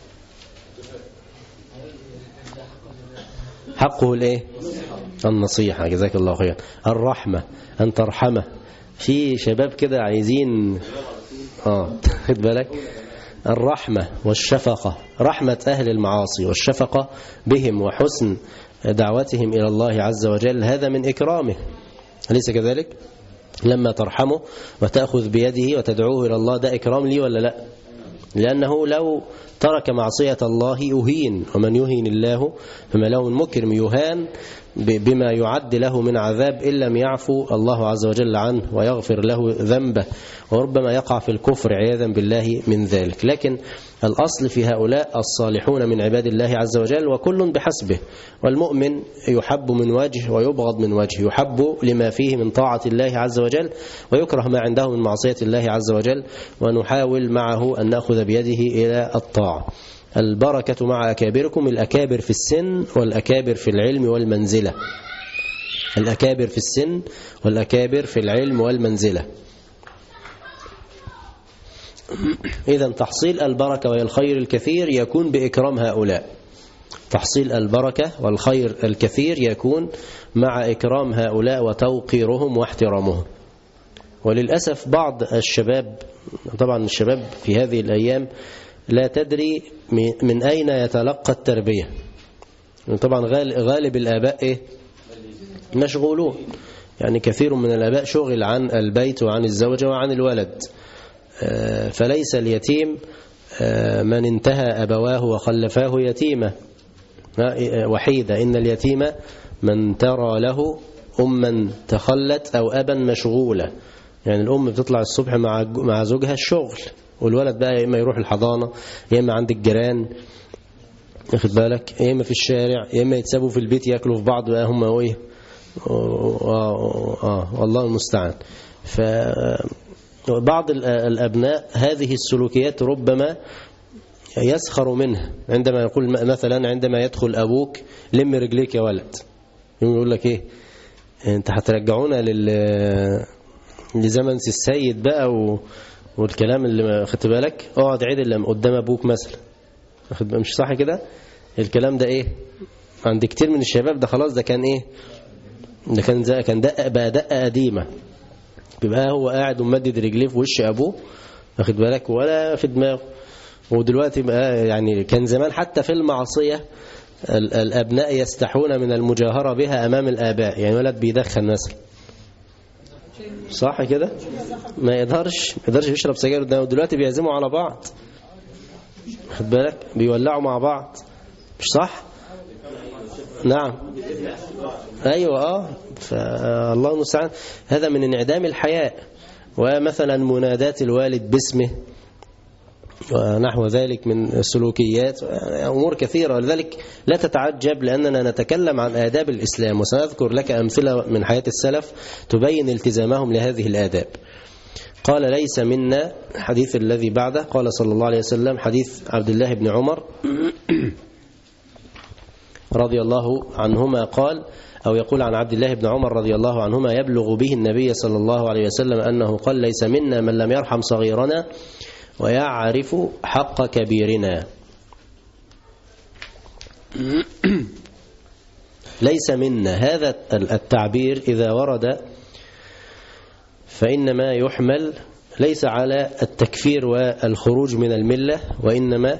حقه الايه؟ النصيحة. جزاك الله خير. الرحمة، أن ترحمه. في شباب كده عايزين خد بالك. الرحمة والشفقة، رحمة أهل المعاصي والشفقة بهم وحسن دعوتهم إلى الله عز وجل، هذا من إكرامه، أليس كذلك؟ لما ترحمه وتأخذ بيده وتدعوه إلى الله، ده إكرام لي ولا لا؟ لأنه لو ترك معصية الله أهين، ومن يهين الله فما له من مكرم، يهان بما يعد له من عذاب إن لم يعفو الله عز وجل عنه ويغفر له ذنبه، وربما يقع في الكفر عياذا بالله من ذلك. لكن الأصل في هؤلاء الصالحون من عباد الله عز وجل، وكل بحسبه. والمؤمن يحب من وجه ويبغض من وجه، يحب لما فيه من طاعة الله عز وجل، ويكره ما عنده من معصية الله عز وجل، ونحاول معه أن نأخذ بيده إلى الطاعة. البركة مع أكابركم، الأكابر في السن والأكابر في العلم والمنزلة. الأكابر في السن والأكابر في العلم والمنزلة. إذن تحصيل البركة والخير الكثير يكون بإكرام هؤلاء. تحصيل البركة والخير الكثير يكون مع إكرام هؤلاء وتوقيرهم واحترامهم. وللأسف بعض الشباب، طبعا الشباب في هذه الأيام لا تدري من أين يتلقى التربية. طبعا غالب الآباء مشغولون، يعني كثير من الآباء شغل عن البيت وعن الزوجة وعن الولد. فليس اليتيم من انتهى أبواه وخلفاه يتيمة وحيدة، إن اليتيم من ترى له أما تخلت أو أبا مشغولة. يعني الأم بتطلع الصبح مع زوجها الشغل، والولد بقى يا إما يروح الحضانة، يا إما عند الجيران، واخد بالك، يا إما في الشارع، يا إما يتسابوا في البيت يأكلوا في بعض بقى هم وإيه. والله المستعان. فبعض الأبناء هذه السلوكيات ربما يسخر منها، عندما يقول مثلا عندما يدخل أبوك لم رجليك يا ولد، يقول لك إيه أنت هترجعونا لزمن السيد بقى والكلام اللي خدت بالك، اقعد عدل قدام ابوك مثلا، مش صح كده؟ الكلام ده ايه عند كتير من الشباب؟ ده خلاص، ده كان ايه، ده كان دقه بقى، دقه قديمه، بيبقى هو قاعد ومدد رجليه في وش ابوه، واخد بالك، ولا في دماغه. ودلوقتي بقى يعني كان زمان حتى في المعصيه الابناء يستحون من المجاهره بها امام الاباء، يعني ولد بيدخن مثلا، صح كده، ما يقدرش يشرب سجاير قدامه، دلوقتي بيعزموا على بعض، خد بالك، بيولعوا مع بعض، مش صح؟ نعم، ايوه، فالله المستعان. هذا من انعدام الحياء. ومثلا منادات الوالد باسمه ونحو ذلك من سلوكيات، أمور كثيرة. ولذلك لا تتعجب، لأننا نتكلم عن آداب الإسلام، وسنذكر لك أمثلة من حياة السلف تبين التزامهم لهذه الآداب. قال ليس منا، حديث الذي بعده، قال صلى الله عليه وسلم، حديث عبد الله بن عمر رضي الله عنهما قال، أو يقول عن عبد الله بن عمر رضي الله عنهما، يبلغ به النبي صلى الله عليه وسلم أنه قال ليس منا من لم يرحم صغيرنا ويعرف حق كبيرنا. ليس منا، هذا التعبير إذا ورد فإنما يحمل ليس على التكفير والخروج من الملة، وإنما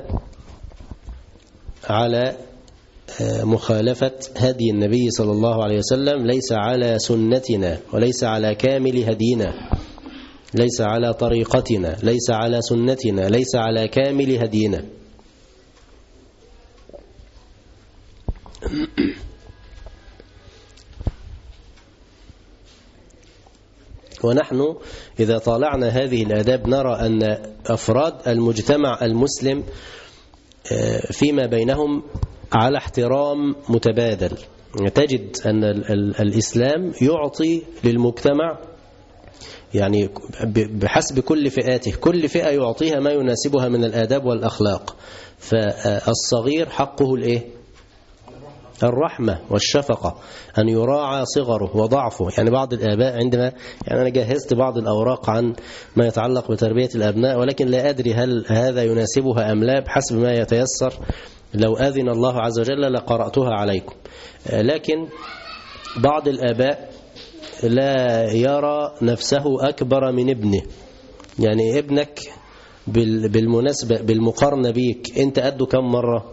على مخالفة هدي النبي صلى الله عليه وسلم، ليس على سنتنا وليس على كامل هدينا، ليس على طريقتنا، ليس على سنتنا، ليس على كامل هدينا. ونحن إذا طالعنا هذه الآداب نرى أن أفراد المجتمع المسلم فيما بينهم على احترام متبادل. تجد أن الإسلام يعطي للمجتمع يعني بحسب كل فئاته، كل فئة يعطيها ما يناسبها من الآداب والأخلاق. فالصغير حقه الإيه؟ الرحمة والشفقة، أن يراعى صغره وضعفه. يعني بعض الآباء عندما يعني أنا جهزت بعض الأوراق عن ما يتعلق بتربية الأبناء، ولكن لا أدري هل هذا يناسبها أم لا، بحسب ما يتيسر. لو أذن الله عز وجل لقرأتها عليكم. لكن بعض الآباء لا يرى نفسه أكبر من ابنه. يعني ابنك بالمناسبة بالمقارنة بيك أنت قده كم مرة؟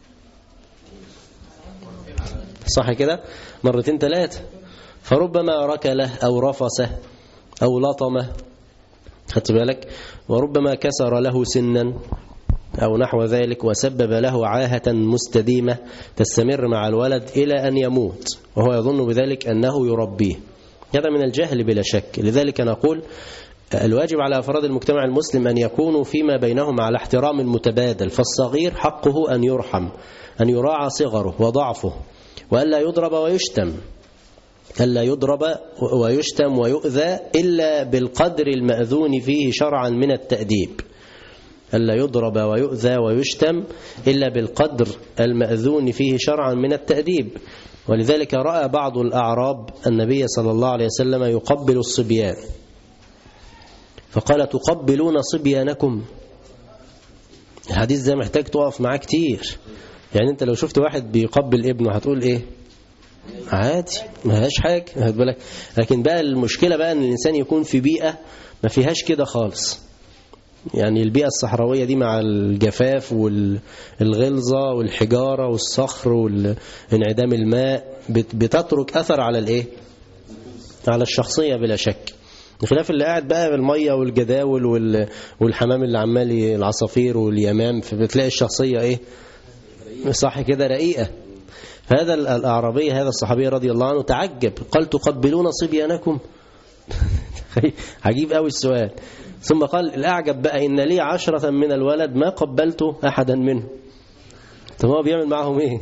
صح كده؟ مرتين ثلاثة. فربما ركله أو رفسه أو لطمه، خدت بالك؟ وربما كسر له سنا أو نحو ذلك، وسبب له عاهة مستديمة تستمر مع الولد إلى أن يموت وهو يظن بذلك أنه يربيه. هذا من الجهل بلا شك. لذلك نقول الواجب على أفراد المجتمع المسلم أن يكونوا فيما بينهم على احترام متبادل. فالصغير حقه أن يرحم، أن يراعى صغره وضعفه، وألا يضرب ويشتم، ألا يضرب ويشتم ويؤذى إلا بالقدر المأذون فيه شرعا من التأديب. ألا يضرب ويؤذى ويشتم إلا بالقدر المأذون فيه شرعا من التأديب. ولذلك رأى بعض الأعراب النبي صلى الله عليه وسلم يقبل الصبيان، فقال: تقبلون صبيانكم؟ الحديث ده محتاج تقف معاه كتير. يعني انت لو شفت واحد بيقبل ابنه هتقول ايه؟ عادي، ما هاش حاجة، هات بالك. لكن بقى المشكلة بقى ان الانسان يكون في بيئة ما فيهاش كده خالص. يعني البيئة الصحراوية دي مع الجفاف والغلظة والحجارة والصخر وانعدام الماء بتترك أثر على الايه؟ على الشخصية بلا شك. بخلاف اللي قاعد بقى بالمية والجداول والحمام اللي عمال العصافير واليمام، فبتلاقي الشخصية ايه؟ صح كده، رقيقة. فهذا الأعرابي هذا الصحابي رضي الله عنه تعجب، قال: تقبلون صبيانكم؟ عجيب قوي السؤال. ثم قال الأعجب بقى: إن لي 10 من الولد ما قبلت أحدا منه. طب هو بيعمل معهم إيه؟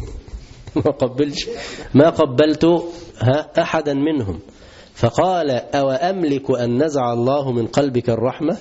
ما قبلت أحدا منهم. فقال: أو أملك أن نزع الله من قلبك الرحمة؟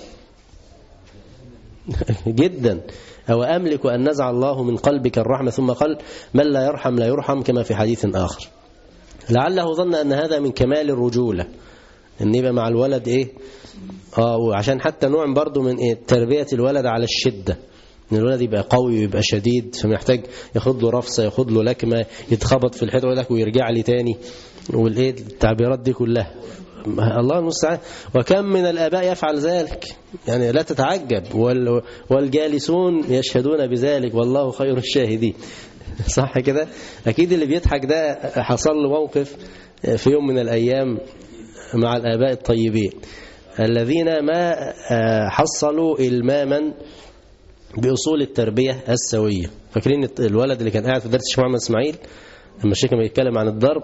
جدا. أو أملك أن نزع الله من قلبك الرحمة. ثم قال: من لا يرحم لا يرحم، كما في حديث آخر. لعله ظن أن هذا من كمال الرجولة، أن يبقى مع الولد إيه؟ وعشان حتى نوع برضو من إيه؟ تربية الولد على الشدة، ان الولد يبقى قوي ويبقى شديد، فمحتاج ياخد له رفسه، ياخد له لكمه، يتخبط في الحيط ويقول لك ويرجع لي تاني، والايه التعبيرات دي كلها. الله المستعان. وكم من الآباء يفعل ذلك، يعني لا تتعجب، والجالسون يشهدون بذلك والله خير الشاهدين. صح كده؟ أكيد اللي بيضحك ده حصل له موقف في يوم من الأيام مع الآباء الطيبين الذين ما حصلوا إلماما بأصول التربية السوية. فاكرين الولد اللي كان قاعد في درس الشيخ محمد اسماعيل لما الشيخ كان بيتكلم عن الضرب،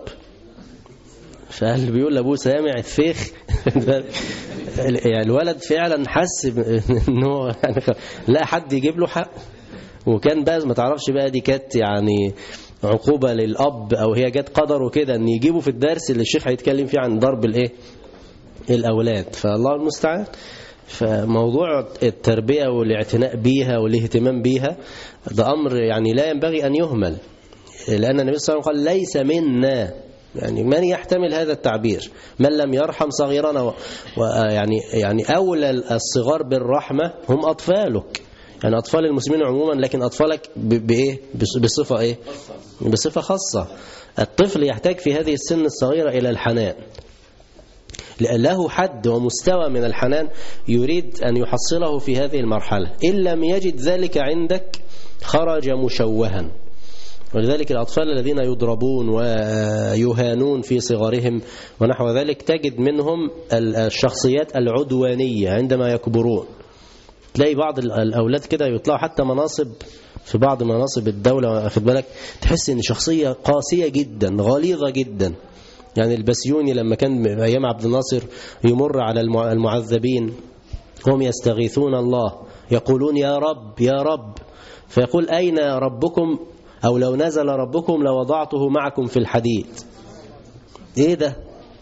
فقال بيقول لابوه سامع الفيخ. يعني الولد فعلا حس انه يعني لا حد يجيب له حق، وكان بقى ما تعرفش بقى دي كانت يعني عقوبة للأب أو هي جت قدره كده ان يجيبه في الدرس اللي الشيخ هيتكلم فيه عن ضرب الايه الأولاد. فالله المستعان. فموضوع التربية والاعتناء بيها والاهتمام بيها ده أمر يعني لا ينبغي أن يهمل، لأن النبي صلى الله عليه وسلم قال: ليس منا، يعني من يحتمل هذا التعبير؟ من لم يرحم صغيرنا. يعني أولى الصغار بالرحمة هم أطفالك، يعني أطفال المسلمين عموما، لكن أطفالك بإيه؟ بصفة إيه؟ بصفة خاصة. الطفل يحتاج في هذه السن الصغيرة إلى الحنان، له حد ومستوى من الحنان يريد أن يحصله في هذه المرحلة. إن لم يجد ذلك عندك خرج مشوها. ولذلك الأطفال الذين يضربون ويهانون في صغرهم ونحو ذلك تجد منهم الشخصيات العدوانية عندما يكبرون. تلاقي بعض الأولاد كده يطلعوا حتى مناصب في بعض مناصب الدولة، أخذ بالك، تحس إن شخصية قاسية جدا غليظة جدا، يعني البسيوني لما كان أيام عبد الناصر يمر على المعذبين هم يستغيثون الله يقولون يا رب يا رب، فيقول أين ربكم، أو لو نزل ربكم لوضعته معكم في الحديد. إيه ده؟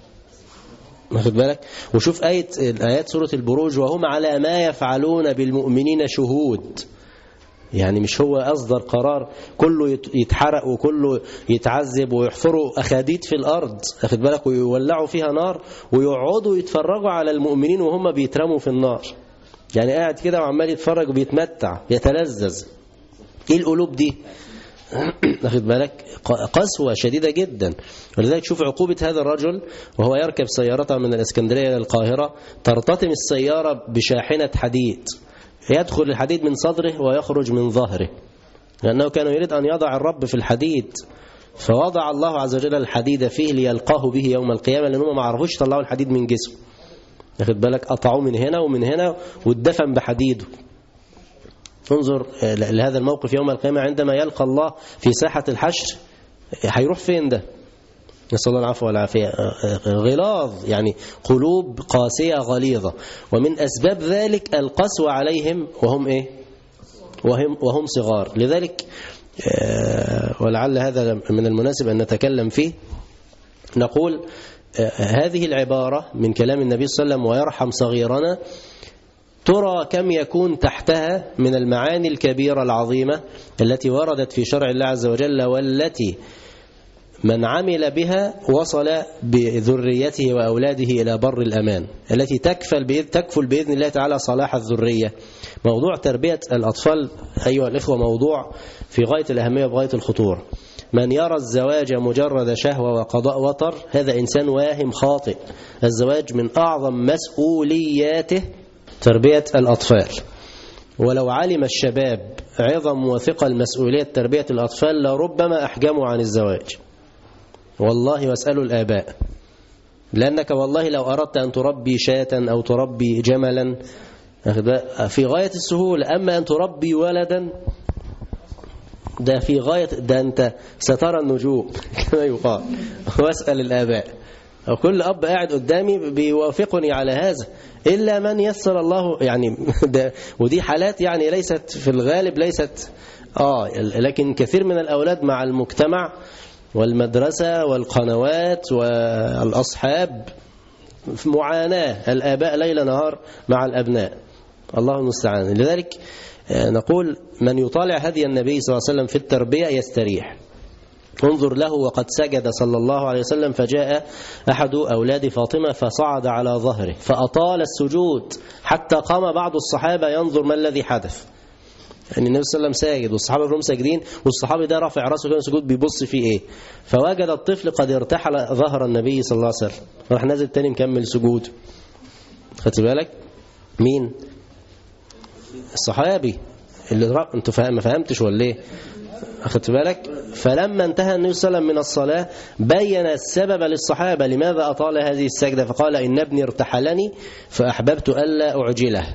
واخد بالك؟ وشوف آيات سورة البروج وهم على ما يفعلون بالمؤمنين شهود. يعني مش هو أصدر قرار كله يتحرق وكله يتعذب ويحفروا أخاديد في الأرض، واخد بالك، ويولعوا فيها نار ويقعدوا يتفرجوا على المؤمنين وهم بيترموا في النار. يعني قاعد كده وعمال يتفرج وبيتمتع يتلذذ. إيه القلوب دي؟ واخد بالك؟ قسوة شديدة جدا. ولذلك شوف عقوبة هذا الرجل وهو يركب سيارته من الإسكندرية إلى القاهرة، ترتطم السيارة بشاحنة حديد، يدخل الحديد من صدره ويخرج من ظهره، لأنه كان يريد أن يضع الرب في الحديد، فوضع الله عز وجل الحديد فيه ليلقاه به يوم القيامة، لأنهم ما عرفوش يطلعوا الحديد من جسمه. واخد بالك؟ قطعوه من هنا ومن هنا واتدفن بحديده. انظر لهذا الموقف يوم القيامة عندما يلقى الله في ساحة الحشر، هيروح فين ده؟ نسأل الله العفو والعافية. غلاظ، يعني قلوب قاسية غليظة، ومن أسباب ذلك القسوة عليهم وهم إيه؟ وهم صغار. لذلك ولعل هذا من المناسب أن نتكلم فيه، نقول هذه العبارة من كلام النبي صلى الله عليه وسلم ويرحم صغيرنا، ترى كم يكون تحتها من المعاني الكبيرة العظيمة التي وردت في شرع الله عز وجل، والتي من عمل بها وصل بذريته وأولاده إلى بر الأمان، التي تكفل بإذن الله تعالى صلاح الذرية. موضوع تربية الأطفال أيها الإخوة موضوع في غاية الأهمية وغاية الخطورة. من يرى الزواج مجرد شهوة وقضاء وطر هذا إنسان واهم خاطئ. الزواج من أعظم مسؤولياته تربية الأطفال، ولو علم الشباب عظم وثقل مسؤولية تربية الأطفال لربما أحجموا عن الزواج. والله واسألوا الآباء، لأنك والله لو أردت أن تربي شاة أو تربي جملا في غاية السهولة، أما أن تربي ولدا ده في غاية، ده أنت سترى النجوم كما يقال. واسأل الآباء، وكل أب قاعد قدامي بيوافقني على هذا إلا من يسر الله، يعني ودي حالات يعني ليست في الغالب ليست لكن كثير من الأولاد مع المجتمع والمدرسة والقنوات والأصحاب في معاناة، الآباء ليل نهار مع الأبناء، الله المستعان. لذلك نقول من يطالع هدي النبي صلى الله عليه وسلم في التربية يستريح. انظر له وقد سجد صلى الله عليه وسلم، فجاء أحد أولاد فاطمة فصعد على ظهره فأطال السجود حتى قام بعض الصحابة ينظر ما الذي حدث. يعني النبي صلى الله عليه وسلم ساجد والصحابة كلهم ساجدين، والصحابي ده رافع راسه كده سجود بيبص فيه ايه، فوجد الطفل قد ارتحل ظهر النبي صلى الله عليه وسلم، راح نازل تاني مكمل سجود. خدت بالك مين؟ الصحابي اللي انتوا ما فهمتش ولا ايه؟ أخذت بالك؟ فلما انتهى النبي صلى الله عليه وسلم من الصلاة بين السبب للصحابة لماذا أطال هذه السجدة، فقال إن ابني ارتحلني فأحببت ألا أعجله.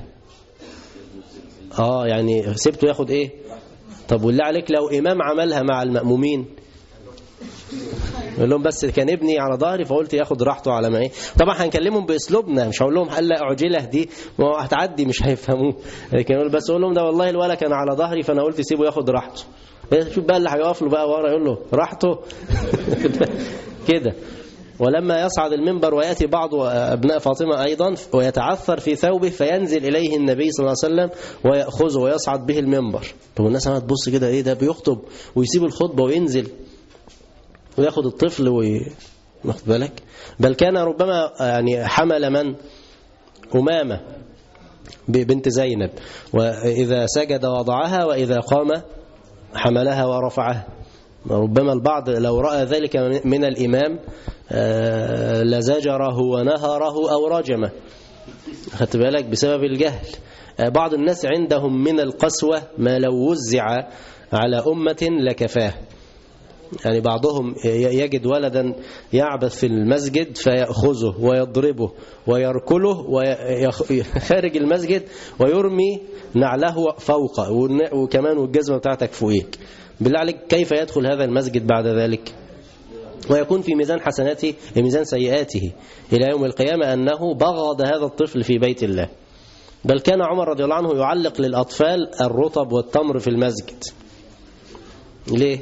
يعني سبته ياخد ايه؟ طب والله عليك لو إمام عملها مع المأمومين يقول لهم بس كان ابني على ظهري فقلت ياخد راحته على ما ايه. طبعا هنكلمهم باسلوبنا، مش هقول لهم الا اعجله دي ما هتعدي مش هيفهموه، لكن اقول بس اقول لهم ده والله الولد كان على ظهري فانا قلت سيبه ياخد راحته. شوف بقى اللي هيقف له بقى ورا يقول له راحته كده. ولما يصعد المنبر ويأتي بعض أبناء فاطمة أيضا ويتعثر في ثوبه فينزل إليه النبي صلى الله عليه وسلم ويأخذه ويصعد به المنبر. طب الناس ما تبص كده ايه ده بيخطب ويسيب الخطبة وينزل وياخد الطفل واخد بالك. بل كان ربما يعني حمل من أمامة بنت زينب، وإذا سجد وضعها وإذا قام حملها ورفعها. ربما البعض لو رأى ذلك من الإمام لزجره ونهره أو رجمه، خدت بالك، بسبب الجهل. بعض الناس عندهم من القسوة ما لو وزع على أمة لكفاه. يعني بعضهم يجد ولدا يعبث في المسجد فيأخذه ويضربه ويركله خارج المسجد ويرمي نعله فوقه وكمان والجزمة بتاعتك فوقيك. بالله عليك كيف يدخل هذا المسجد بعد ذلك؟ ويكون في ميزان حسناته ميزان سيئاته إلى يوم القيامة أنه بغض هذا الطفل في بيت الله. بل كان عمر رضي الله عنه يعلق للأطفال الرطب والتمر في المسجد. ليه؟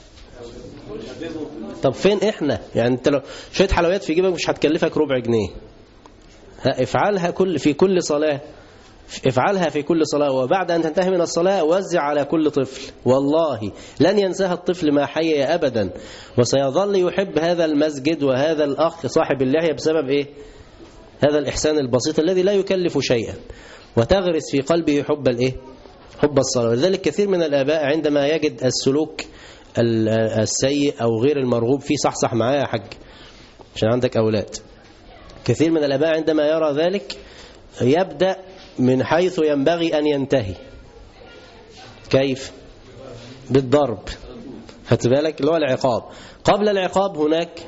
طب فين إحنا؟ يعني أنت لو شوية حلويات في جيبك مش هتكلفك ربع جنيه، افعلها في كل صلاة، افعلها في كل صلاة، وبعد أن تنتهي من الصلاة وزع على كل طفل، والله لن ينساها الطفل ما حي أبدا، وسيظل يحب هذا المسجد وهذا الأخ صاحب اللحية بسبب إيه؟ هذا الإحسان البسيط الذي لا يكلف شيئا، وتغرس في قلبه حب الإيه؟ حب الصلاة. ولذلك كثير من الآباء عندما يجد السلوك السيء أو غير المرغوب فيه، صحصح معايا يا حاج عشان عندك أولاد، كثير من الآباء عندما يرى ذلك يبدأ من حيث ينبغي أن ينتهي. كيف؟ بالضرب. خدت بالك؟ اللي هو العقاب. قبل العقاب هناك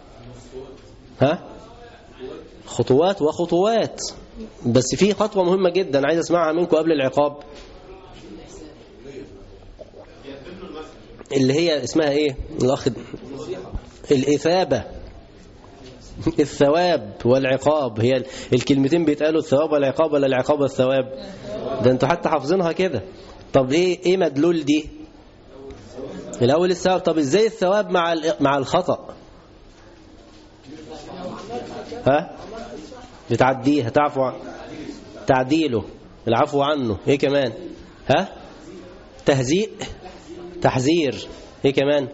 خطوات وخطوات، بس في خطوة مهمة جدا عايز أسمعها منكم قبل العقاب، اللي هي اسمها إيه؟ الإثابة. الثواب والعقاب، هي الكلمتين بيتقالوا الثواب والعقاب ولا العقاب والثواب؟ ده انتوا حتى حافظينها كده. طب ايه مدلول دي؟ الاول الثواب. طب ازاي الثواب مع الخطأ؟ بتعديها، تعفو تعديله، العفو عنه. ايه كمان؟ تهزيء، تحذير. ايه كمان؟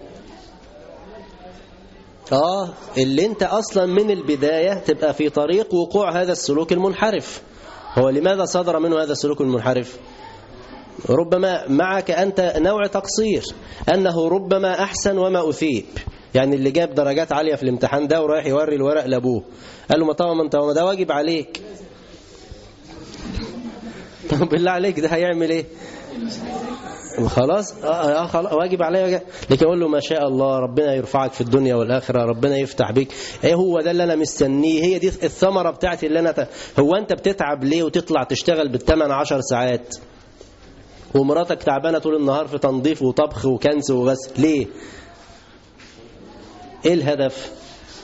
اللي انت اصلا من البداية تبقى في طريق وقوع هذا السلوك المنحرف. هو لماذا صدر منه هذا السلوك المنحرف؟ ربما معك أنت نوع تقصير، أنه ربما أحسن وما أثيب. يعني اللي جاب درجات عالية في الامتحان ده ورايح يوري الورق لأبوه، قال له ما طبعا ما انت ده واجب عليك. طب بالله عليك ده هيعمل ايه؟ خلاص واجب عليه. لكن اقول له ما شاء الله، ربنا يرفعك في الدنيا والآخرة، ربنا يفتح بيك. ايه هو ده اللي انا مستنيه، هي دي الثمرة بتاعتي اللي انا هو انت بتتعب ليه وتطلع تشتغل بالثمان 10 ساعات ومراتك تعبانة طول النهار في تنظيف وطبخ وكنس وغسل؟ ليه؟ ايه الهدف؟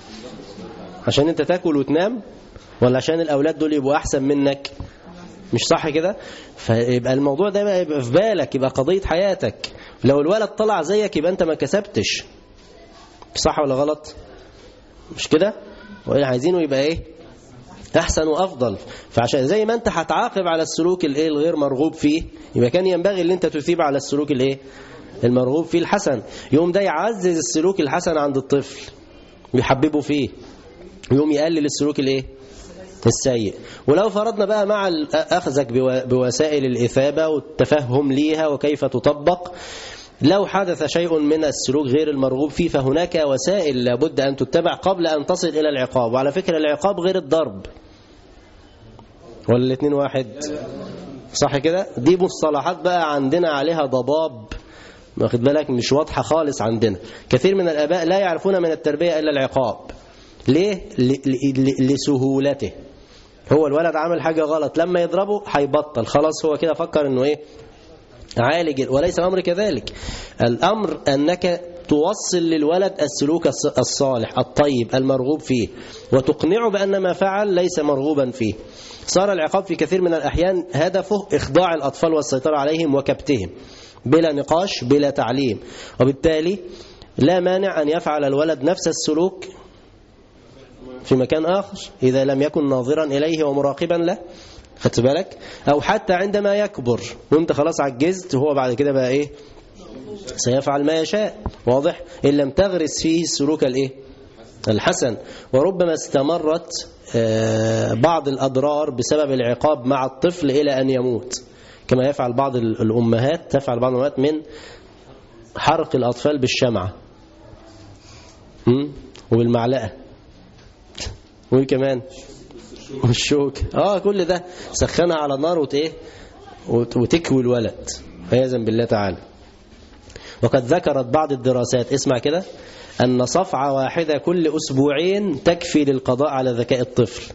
عشان انت تاكل وتنام، ولا عشان الاولاد دول يبقوا احسن منك؟ مش صح كده؟ فيبقى الموضوع ده يبقى في بالك، يبقى قضية حياتك. لو الولد طلع زيك يبقى انت ما كسبتش. صح ولا غلط؟ مش كده؟ وإحنا عايزينه يبقى ايه؟ احسن وافضل. فعشان زي ما انت هتعاقب على السلوك الايه الغير مرغوب فيه، يبقى كان ينبغي ان انت تثيب على السلوك الايه المرغوب فيه الحسن. يوم ده يعزز السلوك الحسن عند الطفل ويحببه فيه، يوم يقلل السلوك الايه السيء. ولو فرضنا بقى مع أخذك بوسائل الإثابة والتفهم ليها وكيف تطبق، لو حدث شيء من السلوك غير المرغوب فيه، فهناك وسائل لابد أن تتبع قبل أن تصل إلى العقاب. وعلى فكرة العقاب غير الضرب، ولا الاثنين واحد؟ صح كده؟ دي مصطلحات بقى عندنا عليها ضباب، واخد بالك، مش واضحة خالص عندنا. كثير من الآباء لا يعرفون من التربية إلا العقاب. ليه؟ لسهولته. هو الولد عمل حاجة غلط، لما يضربه هيبطل، خلاص هو كده فكر انه ايه عالج. وليس الأمر كذلك. الأمر أنك توصل للولد السلوك الصالح الطيب المرغوب فيه، وتقنعه بأن ما فعل ليس مرغوبا فيه. صار العقاب في كثير من الأحيان هدفه إخضاع الأطفال والسيطرة عليهم وكبتهم بلا نقاش بلا تعليم، وبالتالي لا مانع أن يفعل الولد نفس السلوك في مكان آخر إذا لم يكن ناظرا إليه ومراقبا له. خدت بالك؟ أو حتى عندما يكبر وانت خلاص عجزت، هو بعد كده بقى إيه سيفعل ما يشاء. واضح؟ إن لم تغرس فيه السلوك الإيه الحسن. وربما استمرت بعض الأضرار بسبب العقاب مع الطفل إلى أن يموت، كما يفعل بعض الأمهات، تفعل بعض الأمهات من حرق الأطفال بالشمعة وبالمعلقة وكمان والشوك. كل ده سخنها على النار وتكوي الولد عياذا بالله تعالى. وقد ذكرت بعض الدراسات، اسمع كده، أن صفعة واحدة كل أسبوعين تكفي للقضاء على ذكاء الطفل.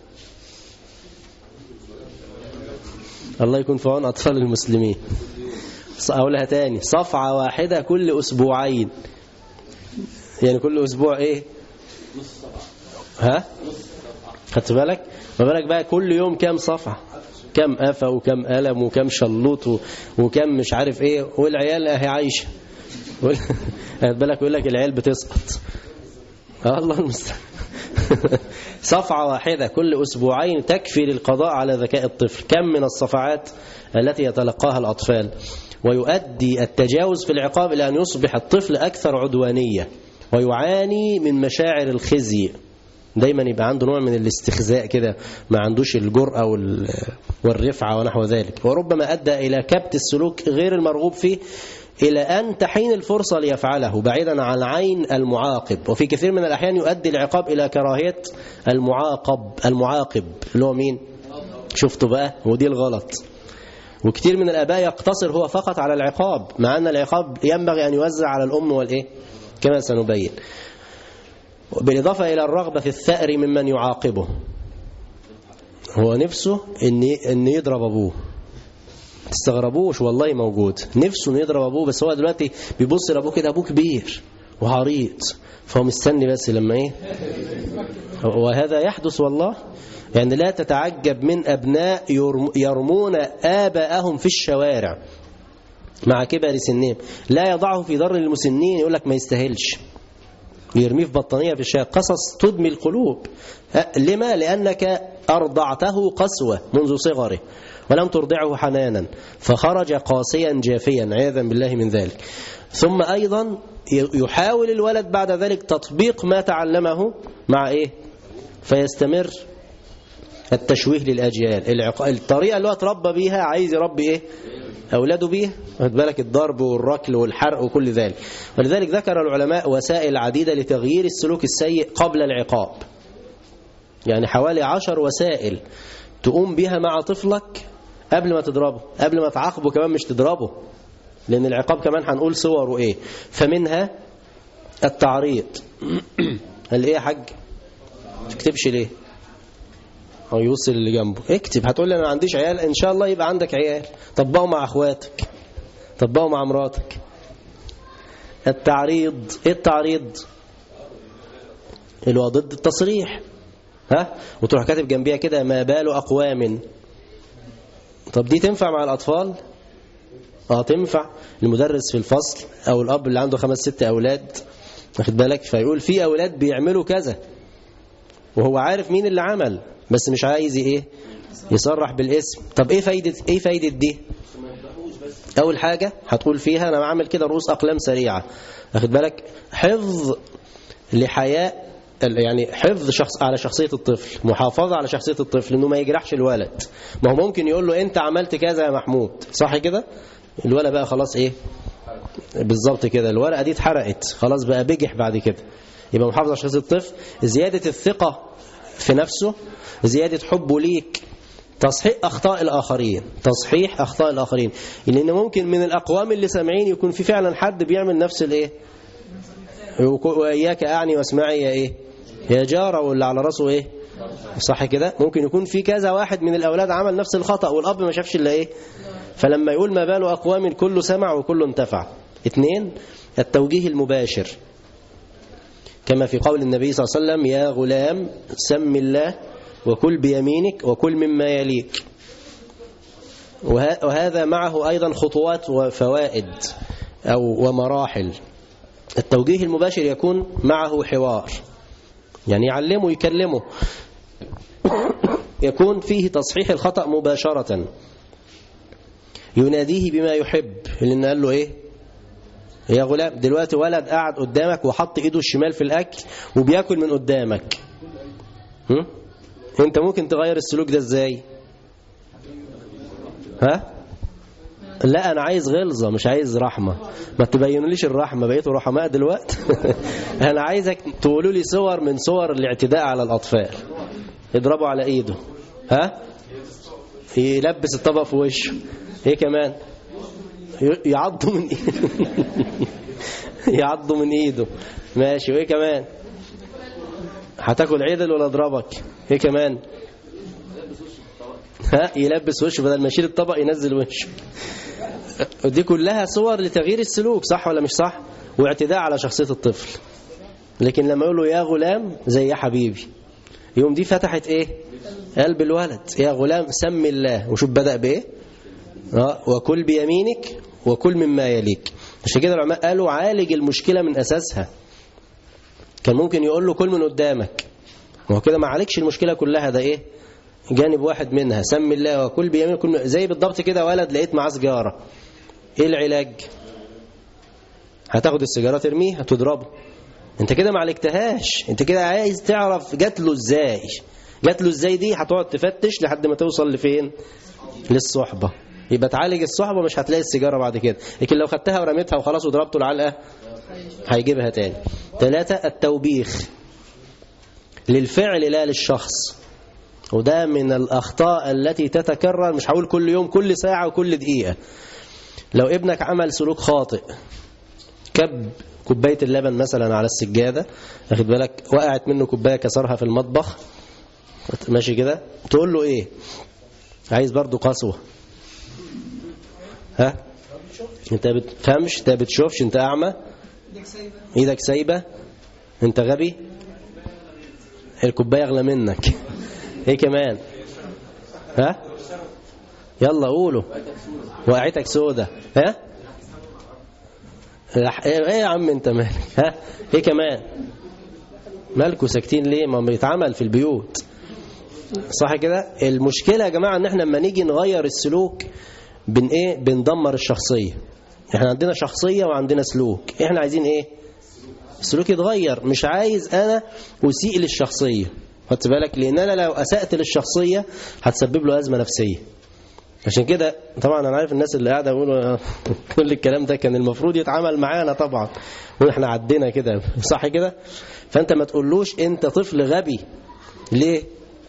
الله يكون في عون أطفال المسلمين. أقولها تاني، صفعة واحدة كل أسبوعين يعني كل أسبوع إيه؟ ها؟ خدت بالك؟ ما بالك بقى كل يوم كام صفحة، كم قفا وكم قلم وكم شلوط وكم مش عارف إيه، والعيال أهي عايشة. خدت بالك يقول لك العيال بتسقط. الله المستعان. صفعة واحدة كل أسبوعين تكفي للقضاء على ذكاء الطفل. كم من الصفعات التي يتلقاها الأطفال، ويؤدي التجاوز في العقاب إلى أن يصبح الطفل أكثر عدوانية ويعاني من مشاعر الخزي. دايما يبقى عنده نوع من الاستخزاء كده، ما عندوش الجرأة والرفعة ونحو ذلك، وربما أدى إلى كبت السلوك غير المرغوب فيه إلى أن تحين الفرصة ليفعله بعيدا عن عين المعاقب. وفي كثير من الأحيان يؤدي العقاب إلى كراهية المعاقب اللي هو مين؟ شفتوا بقى، ودي الغلط. وكثير من الآباء يقتصر هو فقط على العقاب، مع أن العقاب ينبغي أن يوزع على الأم والإيه كما سنبين، بالإضافة إلى الرغبة في الثأر ممن يعاقبه. هو نفسه إن يضرب أبوه، تستغربوش والله موجود، نفسه يضرب أبوه، بس هو دلوقتي بيبص لأبوه كده، أبوه كبير وعريض، فهو مستني بس لما إيه. وهذا يحدث والله، يعني لا تتعجب من أبناء يرمون آباءهم في الشوارع مع كبر سنهم، لا يضعه في ضر المسنين، يقول لك ما يستاهلش، يرميه في بطانية في الشارع. قصص تدمي القلوب. لما؟ لأنك أرضعته قسوة منذ صغره ولم ترضعه حنانا، فخرج قاسيا جافيا عياذا بالله من ذلك. ثم أيضا يحاول الولد بعد ذلك تطبيق ما تعلمه مع إيه؟ فيستمر التشويه للأجيال. الطريقة اللي هو تربى بيها عايز يربي إيه؟ أولاده بيها. خد بالك، الضرب والركل والحرق وكل ذلك. ولذلك ذكر العلماء وسائل عديدة لتغيير السلوك السيء قبل العقاب، يعني حوالي 10 وسائل تقوم بها مع طفلك قبل ما تضربه، قبل ما تعاقبه كمان، مش تضربه، لأن العقاب كمان هنقول صوره إيه. فمنها التعريض. الإيه يا حاج؟ تكتبش ليه؟ أو يوصل اللي جنبه، اكتب. هتقول لي أنا ما عنديش عيال، إن شاء الله يبقى عندك عيال، طبقوا مع أخواتك، طبقوا مع مراتك. التعريض. إيه التعريض؟ اللي هو ضد التصريح، ها؟ وتروح كاتب جنبيها كده ما بال أقوام. طب دي تنفع مع الأطفال؟ تنفع. المدرس في الفصل أو الأب اللي عنده 5-6 أولاد، واخد بالك، فيقول في أولاد بيعملوا كذا وهو عارف مين اللي عمل، بس مش عايز إيه يصرح بالاسم. طب إيه فايدة دي؟ أول حاجة هتقول فيها أنا بعمل كده رؤوس أقلام سريعة، واخد بالك، حفظ لحياء، يعني حفظ على شخصية الطفل، محافظة على شخصية الطفل، إنه ما يجرحش الولد. ما هو ممكن يقول له أنت عملت كذا يا محمود، صح كده؟ الولد بقى خلاص إيه بالظبط كده، الورقة دي اتحرقت خلاص، بقى بجح بعد كده. يبقى محافظة على شخصية الطفل، زيادة الثقة في نفسه، زيادة حبه ليك، تصحيح أخطاء الآخرين، لأن ممكن من الأقوام اللي سامعين يكون في فعلا حد بيعمل نفس الإيه، وإياك أعني واسمعي يا إيه يا جارة، واللي على رأسه إيه، صح كده؟ ممكن يكون في كذا واحد من الأولاد عمل نفس الخطأ والأب ما شافش إلا إيه. فلما يقول ما بال أقوام كله سمع وكله انتفع. 2 التوجيه المباشر، كما في قول النبي صلى الله عليه وسلم يا غلام سم الله وكل بيمينك وكل مما يليك. وهذا معه أيضا خطوات وفوائد ومراحل. التوجيه المباشر يكون معه حوار، يعني يعلمه يكلمه، يكون فيه تصحيح الخطأ مباشرة، يناديه بما يحب، لأن قال له إيه يا غلام، دلوقتي ولد قاعد قدامك وحط إيده الشمال في الأكل وبيأكل من قدامك، أنت ممكن تغير السلوك ده إزاي؟ ها؟ لا أنا عايز غلظة مش عايز رحمة، ما تبينوليش الرحمة، بقيتوا رحماء دلوقتي. أنا عايزك تقولوا لي صور من صور الاعتداء على الأطفال. يضربوا على إيده، ها؟ يلبس الطبق في وشه، إيه كمان؟ يعضوا من إيده. يعضوا من إيده، ماشي، وإيه كمان؟ هتاكل عدل ولا أضربك؟ إيه كمان؟ ها؟ يلبس وشه، بدل ما يشيل الطبق ينزل وشه. دي كلها صور لتغيير السلوك، صح ولا مش صح؟ واعتداء على شخصية الطفل. لكن لما يقول له يا غلام زي يا حبيبي، يوم دي فتحت ايه؟ قلب الولد. يا غلام سمي الله، وشوف بدأ بايه؟ وكل بيمينك وكل مما يليك. عشان كده العلماء قالوا عالج المشكلة من أساسها. كان ممكن يقول له كل من قدامك، وهو كده ما عالجش المشكلة كلها، ده ايه؟ جانب واحد منها. سمي الله وكل بيمينك زي بالضبط كده ولد لقيت معاه سيجارة، ايه العلاج؟ هتاخد السيجارة ترميها، هتضربه. انت كده ما عالجتهاش، انت كده عايز تعرف جات له ازاي. جات له ازاي دي هتقعد تفتش لحد ما توصل لفين؟ للصحبة. يبقى تعالج الصحبة، مش هتلاقي السيجارة بعد كده. لكن لو خدتها ورميتها وخلاص وضربته العلقة هيجيبها تاني. 3 التوبيخ للفعل لا للشخص، وده من الأخطاء التي تتكرر. مش هقول كل يوم، كل ساعة وكل دقيقة. لو ابنك عمل سلوك خاطئ، كب كوباية اللبن مثلا على السجادة، واخد بالك، وقعت منه كوباية كسرها في المطبخ، ماشي كده، تقول له ايه؟ عايز برضو قسوة؟ ها؟ انت بتفهمش؟ انت بتشوفش؟ انت اعمى؟ ايدك سايبة؟ انت غبي؟ الكوباية اغلى منك. ايه كمان؟ ها؟ يلا قولوا. وقعتك سودة. ها؟ ايه يا عم انت مالك؟ ها؟ ايه كمان؟ مالكوا ساكتين ليه؟ ما بيتعمل في البيوت، صح كده؟ المشكلة يا جماعة ان احنا لما نيجي نغير السلوك بندمر الشخصية. احنا عندنا شخصية وعندنا سلوك، احنا عايزين ايه؟ السلوك يتغير. مش عايز انا اسيء للشخصية، خدت بالك؟ لان انا لو اسأت للشخصية هتسبب له ازمة نفسية. عشان كده طبعا انا عارف الناس اللي قاعده يقولوا كل الكلام ده كان المفروض يتعامل معانا طبعا، واحنا عدينا كده، صح كده؟ فانت ما تقولوش انت طفل غبي. ليه؟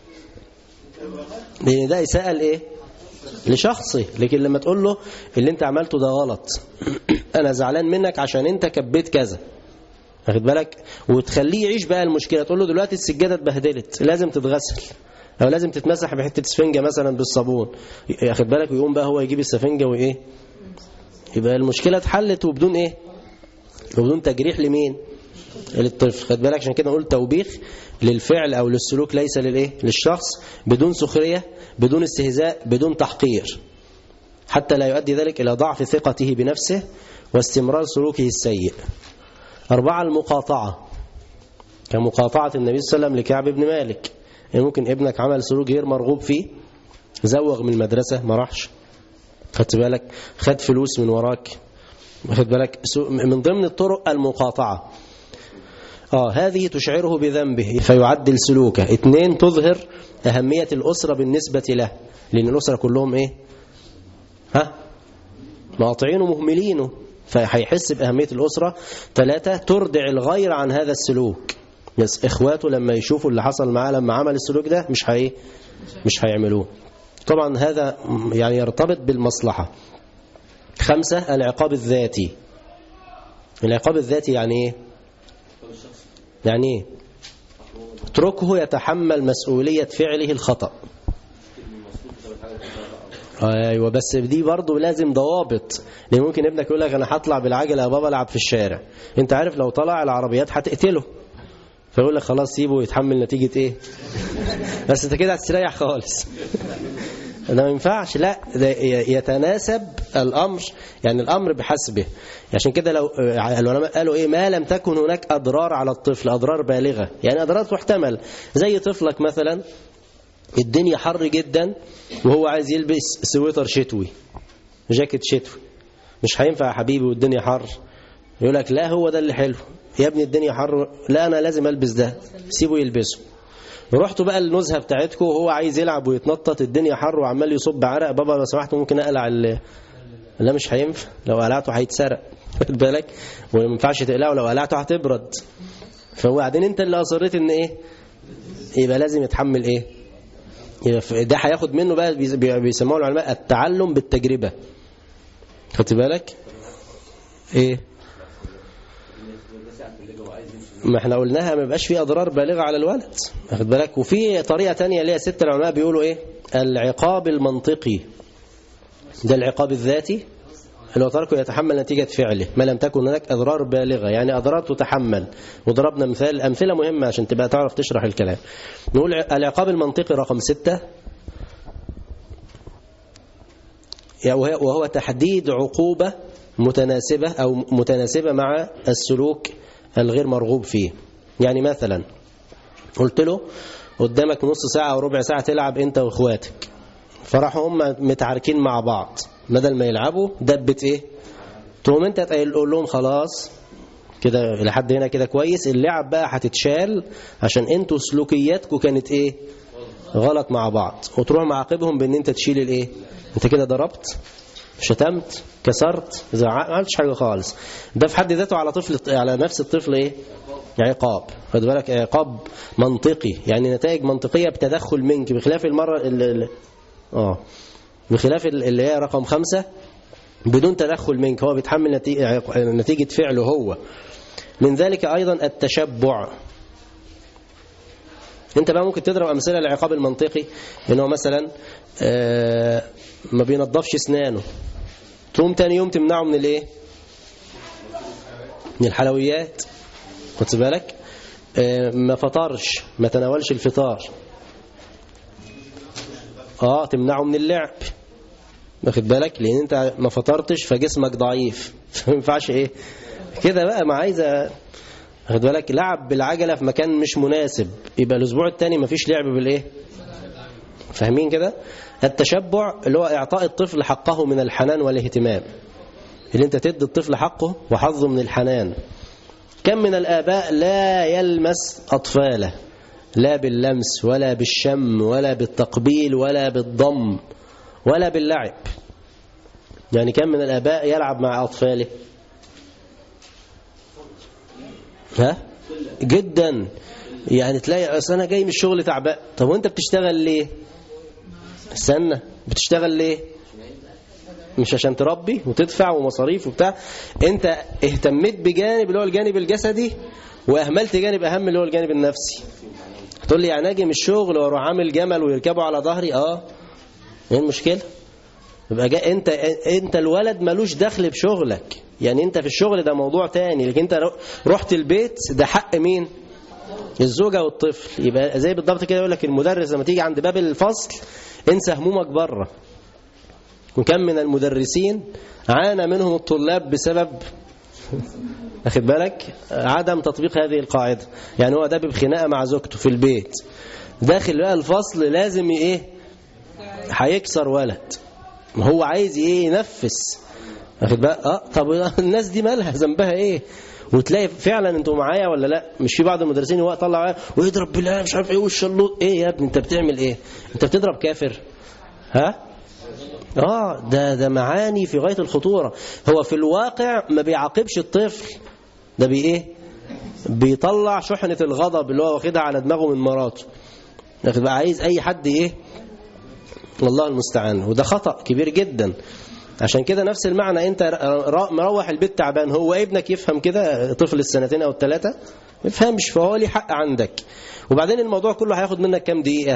لان ده يسأل ايه؟ لشخصي. لكن لما تقول له اللي انت عملته ده غلط، انا زعلان منك عشان انت كبيت كذا، واخد بالك، وتخليه يعيش بقى المشكلة. تقول له دلوقتي السجادة اتبهدلت، لازم تتغسل، او لازم تتمسح بحته سفنجه مثلا بالصابون، ياخد بالك، ويقوم بقى هو يجيب السفنجه وايه، يبقى المشكله اتحلت، وبدون ايه؟ وبدون تجريح لمين؟ للطفل. خد بالك، عشان كده نقول توبيخ للفعل او للسلوك، ليس للايه؟ للشخص، بدون سخريه، بدون استهزاء، بدون تحقير، حتى لا يؤدي ذلك الى ضعف ثقته بنفسه واستمرار سلوكه السيء. 4 المقاطعه، كمقاطعه النبي صلى الله عليه وسلم لكعب بن مالك. يعني ممكن ابنك عمل سلوك غير مرغوب فيه، زوغ من المدرسة ما راحش، خدت بالك، خد فلوس من وراك، خد بالك، من ضمن الطرق المقاطعة. هذه تشعره بذنبه فيعدل سلوكه. 2 تظهر أهمية الأسرة بالنسبة له، لأن الأسرة كلهم إيه؟ مقاطعينه مهملينه، فهيحس بأهمية الأسرة. 3 تردع الغير عن هذا السلوك. بس إخواته لما يشوفوا اللي حصل معاه لما عمل السلوك ده مش هيعملوه. طبعا هذا يعني يرتبط بالمصلحة. 5 العقاب الذاتي. العقاب الذاتي يعني ايه؟ يعني ايه؟ اتركه يتحمل مسؤولية فعله الخطأ. ايوه، بس دي برضو لازم ضوابط، لان ممكن ابنك يقول لك انا هطلع بالعجلة يا بابا العب في الشارع، انت عارف لو طلع العربيات هتقتله، فيقول لك خلاص سيبه يتحمل نتيجة ايه؟ بس انت كده هتستريح خالص. ده ما ينفعش، لا، ده يتناسب الامر، يعني الامر بحسبه. عشان كده لو العلماء قالوا ايه؟ ما لم تكن هناك اضرار على الطفل، اضرار بالغة، يعني اضرار تحتمل، زي طفلك مثلا الدنيا حر جدا وهو عايز يلبس سويتر شتوي، جاكيت شتوي، مش هينفع يا حبيبي والدنيا حر. يقول لك لا، هو ده اللي حلو يا ابني، الدنيا حر، لا انا لازم البس ده، سيبه يلبسه. رحتوا بقى النزهه بتاعتكم وهو عايز يلعب ويتنطط، الدنيا حر وعمال يصب عرق، بابا لو سمحت ممكن اقلع لا مش هينفع، لو قلعته هيتسرق، خد بالك، وما ينفعش تقلعه، لو قلعته هتبرد. فهو بعدين انت اللي اصريت ان ايه؟ يبقى لازم يتحمل ايه؟ يبقى ده هياخد منه بقى، بيسموه العلماء التعلم بالتجربه، خد بالك ايه؟ ما احنا قلناها ما يبقاش فيه اضرار بالغه على الولد، واخد بالك. وفي طريقه تانية اللي هي 6 العلماء بيقولوا ايه؟ العقاب المنطقي. ده العقاب الذاتي، اللي هو تركه يتحمل نتيجة فعله ما لم تكن هناك أضرار بالغة، يعني أضرار تتحمل. وضربنا أمثلة مهمة عشان تبقى تعرف تشرح الكلام. نقول العقاب المنطقي رقم 6 وهو تحديد عقوبة متناسبة مع السلوك الغير مرغوب فيه. يعني مثلا قلت له قدامك نص ساعة أو ربع ساعة تلعب أنت وإخواتك، فراحوا هم متعاركين مع بعض، بدل ما يلعبوا دبت إيه؟ تقوم أنت تقول لهم خلاص كده لحد هنا كده كويس، اللعب بقى هتتشال عشان أنتوا سلوكياتكم كانت إيه؟ غلط مع بعض، وتروح معاقبهم بأن أنت تشيل الإيه؟ أنت كده ضربت، شتمت، كسرت، ما عملتش حاجة خالص. ده في حد ذاته على نفس الطفل إيه؟ عقاب. خد بالك، عقاب منطقي، يعني نتائج منطقية بتدخل منك، بخلاف المرة بخلاف اللي هي رقم 5 بدون تدخل منك، هو بيتحمل نتيجة فعله هو. من ذلك أيضا التشبع. انت بقى ممكن تضرب أمثلة للعقاب المنطقي، انه مثلا ما بينظفش اسنانه، تقوم تاني يوم تمنعه من الايه؟ من الحلويات. خد بالك، ما فطرش، ما تناولش الفطار، تمنعه من اللعب. واخد بالك، لان انت ما فطرتش فجسمك ضعيف، ما ينفعش ايه كده بقى، ما عايزه. واخد بالك، لعب بالعجله في مكان مش مناسب، يبقى الاسبوع الثاني ما فيش لعب بالايه. فاهمين كده؟ التشبع اللي هو اعطاء الطفل حقه من الحنان والاهتمام، اللي انت تدي الطفل حقه وحظه من الحنان. كم من الآباء لا يلمس أطفاله، لا باللمس ولا بالشم ولا بالتقبيل ولا بالضم ولا باللعب. يعني كم من الآباء يلعب مع أطفاله؟ جدا. يعني تلاقي أصل أنا جاي من الشغل تعبان، طب وانت بتشتغل ليه؟ استنى، بتشتغل ليه؟ مش عشان تربي وتدفع ومصاريف وبتاع، انت اهتميت بجانب اللي هو الجانب الجسدي واهملت جانب اهم اللي هو الجانب النفسي. هتقول لي يعني اجي من الشغل واروح عامل جمل ويركبوا على ظهري؟ ايه المشكله؟ يبقى انت الولد ملوش دخل بشغلك، يعني انت في الشغل ده موضوع تاني، لكن انت رحت البيت ده حق مين؟ الزوجه والطفل. يبقى زي بالضبط كده، يقول لك المدرس لما تيجي عند باب الفصل انسى همومك بره. وكم من المدرسين عانى منهم الطلاب بسبب أخذ بالك عدم تطبيق هذه القاعدة. يعني هو ده بخناقة مع زوجته في البيت، داخل بقى الفصل لازم ايه؟ هيكسر ولد، ما هو عايز ايه؟ ينفس. أخذ بقى طب الناس دي مالها؟ ذنبها ايه؟ وتلاقي فعلا انتوا معايا ولا لا؟ مش في بعض المدرسين هو طلع ويضرب بالله مش عارف ايه والشلوط ايه. يا ابني انت بتعمل ايه؟ انت بتضرب كافر؟ ده معاني في غاية الخطورة. هو في الواقع ما بيعاقبش الطفل، ده بيطلع شحنة الغضب اللي هو واخدها على دماغه من مراته، بقى عايز اي حد ايه. والله المستعان. وده خطأ كبير جدا. عشان كده نفس المعنى، انت مروح البيت تعبان، هو ابنك يفهم كده؟ طفل السنتين او ال3 ما يفهمش، فهو ليه حق عندك. وبعدين الموضوع كله هياخد منك كام دقيقة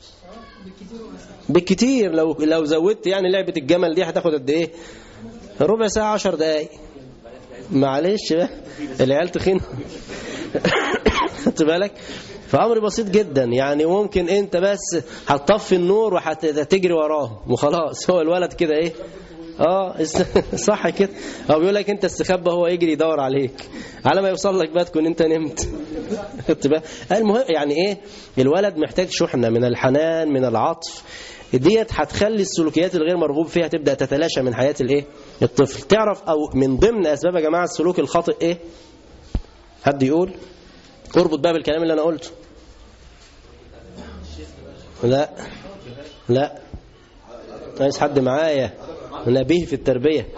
بالكتير؟ لو زودت يعني لعبة الجمل دي هتاخد قد ايه؟ ربع ساعة 10 دقايق. معلش بقى العيال تخين. خدت بالك؟ فأمر بسيط جدا. يعني ممكن انت بس هتطفي النور وهتجري وراه وخلاص، هو الولد كده ايه؟ صح كده. هو بيقول لك انت استخبى، هو يجري يدور عليك على ما يوصل لك بقى تكون انت نمت. خدت بالك؟ المهم يعني ايه؟ الولد محتاج شحنة من الحنان، من العطف، ديت هتخلي السلوكيات الغير مرغوب فيها تبدأ تتلاشى من حياة الايه؟ الطفل. تعرف او من ضمن اسباب يا جماعة السلوك الخاطئ ايه؟ حد يقول؟ اربط بقى بالكلام اللي انا قلته. لا عايز حد معايا نبيه في التربية.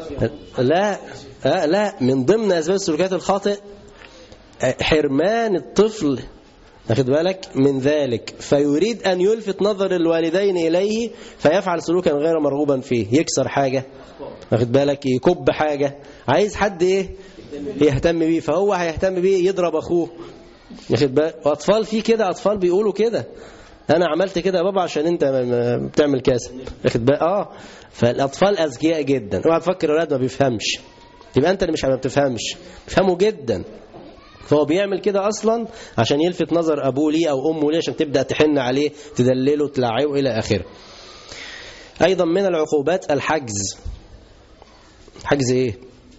لا من ضمن اسباب السلوكيات الخاطئ حرمان الطفل، أخذ بالك، من ذلك، فيريد أن يلفت نظر الوالدين إليه فيفعل سلوكا غير مرغوبا فيه، يكسر حاجة، أخذ بالك، يكب حاجة، عايز حد إيه؟ يهتم بيه، فهو هيهتم بيه، يضرب أخوه، أخذ بالك. وأطفال فيه كده، أطفال بيقولوا كده، انا عملت كده يا بابا عشان انت بتعمل كذا، واخد بالك؟ فالاطفال اذكياء جدا. اوعى تفكر الاولاد ما بيفهمش، يبقى انت اللي مش ما بتفهمش، بيفهموا جدا. فهو بيعمل كده اصلا عشان يلفت نظر ابوه ليه او امه ليه، عشان تبدا تحن عليه، تدلله، تلعبه الى اخره. ايضا من العقوبات الحجز. حجز ايه؟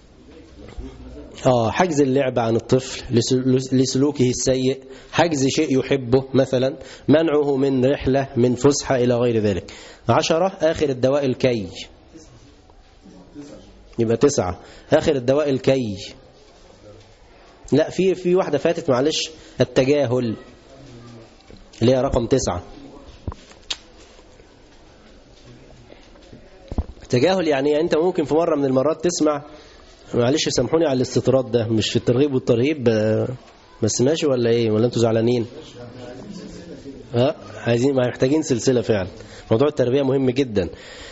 حجز اللعب عن الطفل لسلوكه السيء، حجز شيء يحبه مثلا، منعه من رحلة، من فسحة إلى غير ذلك. 10 آخر الدواء الكي، يبقى 9 آخر الدواء الكي. لا في واحدة فاتت معلش، التجاهل اللي هي رقم 9. التجاهل يعني أنت ممكن في مرة من المرات تسمع، معلش سامحوني على الاستطراد ده، مش في الترغيب والترهيب بس ماشي ولا ايه؟ ولا انتوا زعلانين؟ عايزين، ما محتاجين سلسلة فعلا. موضوع التربية مهم جدا.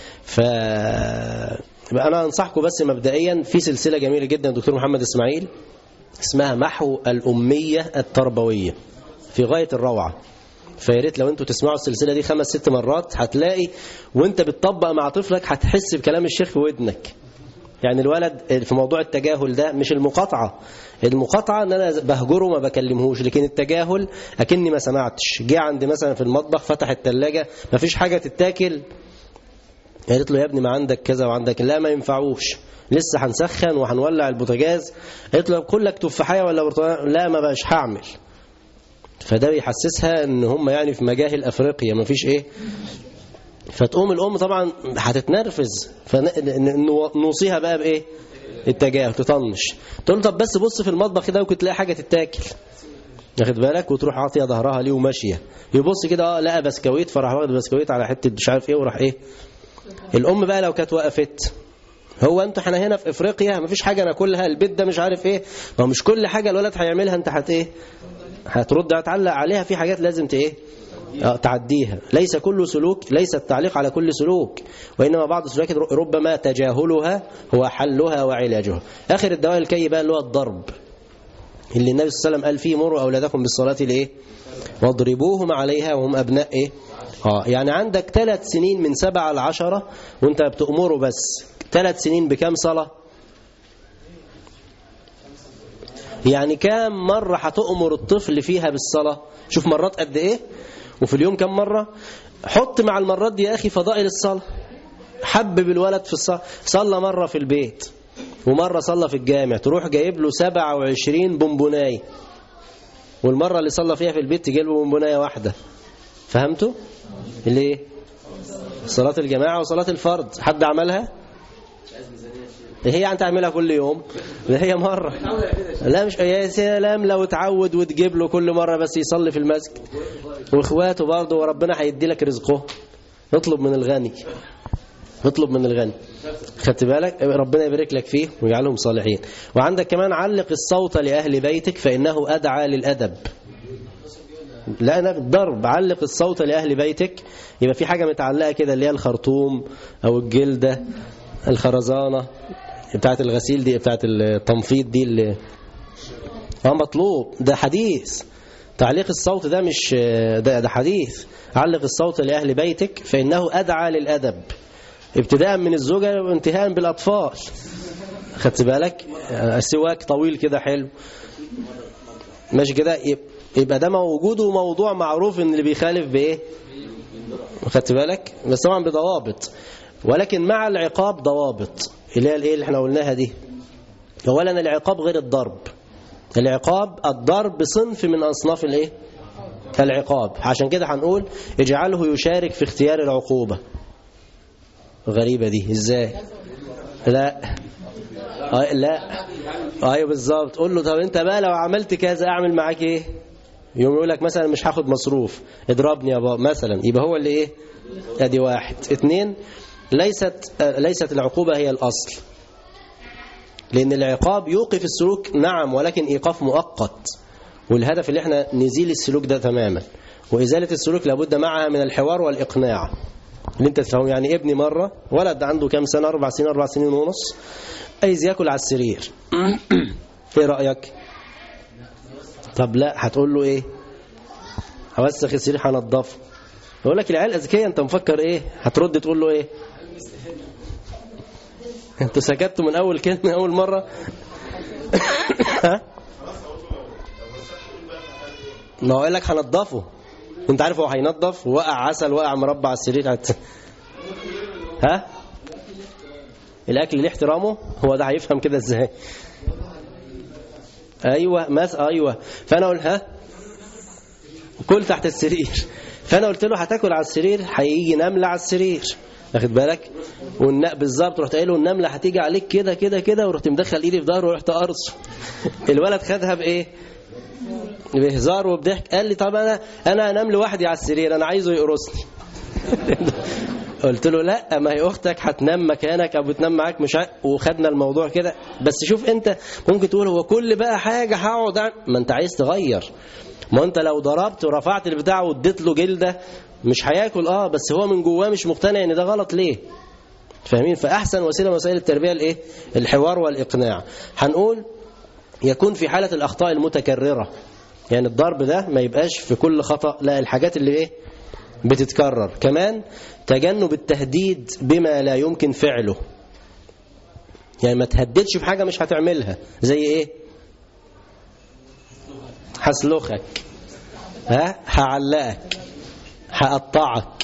انا انصحكم بس مبدئيا في سلسلة جميلة جدا دكتور محمد اسماعيل اسمها محو الأمية التربوية، في غاية الروعة. فياريت لو انتوا تسمعوا السلسلة دي 5-6 مرات، هتلاقي وانت بتطبق مع طفلك هتحس بكلام الشيخ في ودنك. يعني الولد في موضوع التجاهل ده مش المقاطعة ان انا بهجره ما بكلمهوش، لكن التجاهل اكني ما سمعتش. جه عندي مثلا في المطبخ، فتح التلاجة ما فيش حاجة تتاكل، قالت له يا ابني ما عندك كذا وعندك، لا ما ينفعوش، لسه هنسخن وهنولع البوتاجاز. قالت له كلك تفاحية ولا برتقال؟ لا ما بقاش هعمل. فده بيحسسها ان هم يعني في مجاهل افريقيا ما فيش ايه. فتقوم الام طبعا هتتنرفز، فنوصيها بقى بايه؟ التجاهل، تطنش، تقول طب بس بص في المطبخ كده وكنت تلاقي حاجه تتاكل، واخد بالك؟ وتروح عاطيه ظهرها ليه وماشيه، يبص كده لقى بسكويت، فراح واخد بسكويت على حته مش عارف ايه، وراح ايه. الام بقى لو كانت وقفت، هو انت احنا هنا في افريقيا مفيش حاجه ناكلها، البيت ده مش عارف ايه، ما مش كل حاجه الولد هيعملها انت ايه؟ هترد، هتعلق عليها. في حاجات لازم ايه؟ تعديها. ليس كل سلوك، ليس التعليق على كل سلوك، وإنما بعض السلوكات ربما تجاهلها هو حلها وعلاجها. آخر الدواء الكي بقى اللي هو الضرب، اللي النبي صلى الله عليه وسلم قال فيه مروا أولادكم بالصلاة لإيه؟ واضربوهم عليها وهم أبناء إيه؟ يعني عندك 3 سنين من 7 ل 10 وانت بتأمره بس. 3 سنين بكام صلاة؟ يعني كام مرة هتأمر الطفل فيها بالصلاة؟ شوف مرات قد إيه، وفي اليوم كم مرة. حط مع المرات دي يا أخي فضائل الصلاة، حبب الولد في الصلاة. صلى مرة في البيت ومرة صلى في الجامع، تروح جايب له 27 بونبوناية، والمرة اللي صلى فيها في البيت تجيب له بونبوناية واحدة. فهمتوا؟ اللي ايه؟ صلاة الجماعة وصلاة الفرض حد عملها؟ هي انت تعملها كل يوم؟ هي مرة. لا مش يا سلام لو تعود وتجيب له كل مرة بس يصلي في المسجد، واخواته برضه، وربنا هيدي لك رزقه. اطلب من الغني، اطلب من الغني. خدت بالك؟ ربنا يبارك لك فيه ويجعلهم صالحين. وعندك كمان علق الصوت لأهل بيتك فإنه أدعى للأدب. لا أنا بالضرب، علق الصوت لأهل بيتك. يبقى في حاجة متعلقة كده اللي هي الخرطوم أو الجلدة، الخرزانة بتاعت الغسيل دي، بتاعت التنفيض دي، اللي مطلوب. ده حديث. تعليق الصوت ده مش ده حديث. علق الصوت لأهل بيتك فإنه أدعى للأدب، ابتداء من الزوجة وانتهاء بالأطفال. خدت بالك؟ السواك طويل كده حلو ماشي كده، يبقى ده موجود وموضوع معروف ان اللي بيخالف بايه. خدت بالك؟ بس طبعا بضوابط، ولكن مع العقاب ضوابط اللي هي الايه اللي احنا قلناها دي. اولا العقاب غير الضرب. الضرب صنف من اصناف الايه؟ العقاب. عشان كده هنقول اجعله يشارك في اختيار العقوبة. غريبة دي ازاي؟ لا لا ايوه بالظبط. قول له طب انت بقى لو عملت كذا اعمل معاك ايه؟ يوم يقول لك مثلا مش هاخد مصروف، اضربني يا بابا مثلا، يبقى هو اللي ايه؟ ادي 1. 2 ليست العقوبة هي الاصل، لان العقاب يوقف السلوك نعم، ولكن ايقاف مؤقت، والهدف اللي احنا نزيل السلوك ده تماما. وازالة السلوك لابد معها من الحوار والاقناع اللي انت تفهم. يعني ابني مرة ولد عنده كام سنة؟ 4 سنين 4 سنين ونص، عايز ياكل على السرير. ايه رأيك؟ طب لا، هتقول له ايه؟ اوسخ السرير هنضفه. يقول لك العيال اذكياء، انت مفكر ايه؟ هترد تقول له ايه؟ انتوا سكتوا من اول كلمه اول مره. ما هو قال لك هنضفه، انت عارف هو هينضف، وقع عسل وقع مربع على السرير ها؟ الاكل ليه احترامه، هو ده هيفهم كده ازاي؟ ايوه ايوه. فانا اقول ها كل تحت السرير، فانا قلت له هتاكل على السرير، هيجي نمله على السرير، واخد بالك؟ بالظبط رحت قايل له النمله هتيجي عليك كده كده كده، ورحت مدخل ايدي في ظهره ورحت قرصه. الولد خدها بايه؟ بهزار وبضحك. قال لي طب انا انام لوحدي على السرير، انا عايزه يقرصني. قلت له لا، ما هي اختك هتنام مكانك او بتنام معاك، مش وخدنا الموضوع كده. بس شوف انت ممكن تقول هو كل بقى حاجه هقعد، ما انت عايز تغير. ما انت لو ضربت ورفعت البتاع واديت له جلده مش هياكل، بس هو من جواه مش مقتنع ان ده غلط. ليه؟ فاهمين؟ فاحسن وسيله من وسائل التربيه الايه؟ الحوار والاقناع. هنقول يكون في حاله الاخطاء المتكرره، يعني الضرب ده ما يبقاش في كل خطأ، لا، الحاجات اللي ايه بتتكرر. كمان تجنب التهديد بما لا يمكن فعله، يعني ما تهددش بحاجة مش هتعملها. زي ايه؟ هسلخك، هعلقك، هقطعك،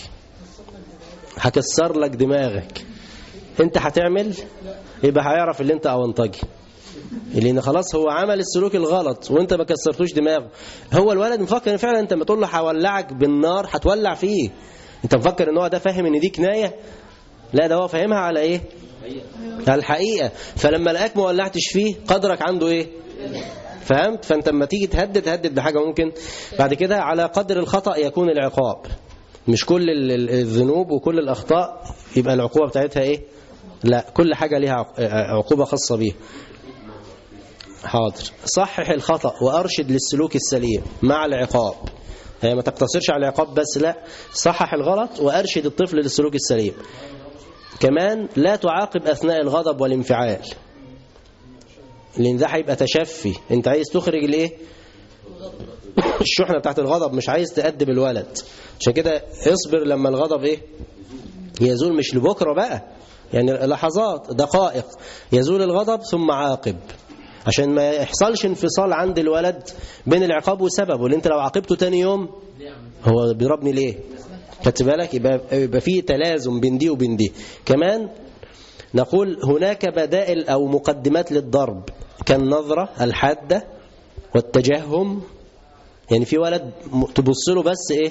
هكسر لك دماغك. انت هتعمل يبقى هيعرف اللي انت اونطجي، لان خلاص هو عمل السلوك الغلط وانت ما كسرتوش دماغه. هو الولد مفكر ان فعلا انت ما تقول له هولعك بالنار هتولع فيه. انت مفكر ان هو ده فاهم ان دي كنايه؟ لا، ده هو فاهمها على ايه؟ على الحقيقه. فلما لقاك ما ولعتش فيه قدرك عنده ايه؟ فهمت؟ فانت لما تيجي تهدد بحاجه ممكن بعد كده على قدر الخطأ يكون العقاب. مش كل الذنوب وكل الاخطاء يبقى العقوبه بتاعتها ايه؟ لا، كل حاجه ليها عقوبه خاصه بيها. حاضر. صحح الخطأ وأرشد للسلوك السليم مع العقاب. هي ما تقتصرش على العقاب بس، لا، صحح الغلط وأرشد الطفل للسلوك السليم. كمان لا تعاقب أثناء الغضب والانفعال، لأن ده هيبقى تشفي. أنت عايز تخرج الإيه؟ الشحنة بتاعت الغضب، مش عايز تأدب الولد. عشان كده اصبر لما الغضب إيه؟ يزول، مش لبكرة بقى، يعني لحظات دقائق يزول الغضب ثم عاقب، عشان ما يحصلش انفصال عند الولد بين العقاب وسببه. اللي انت لو عاقبته تاني يوم هو بيضربني ليه؟ خدت بالك؟ يبقى فيه تلازم بين دي وبين دي. كمان نقول هناك بدائل أو مقدمات للضرب، كالنظرة الحادة والتجهم. يعني في ولد تبص له بس ايه؟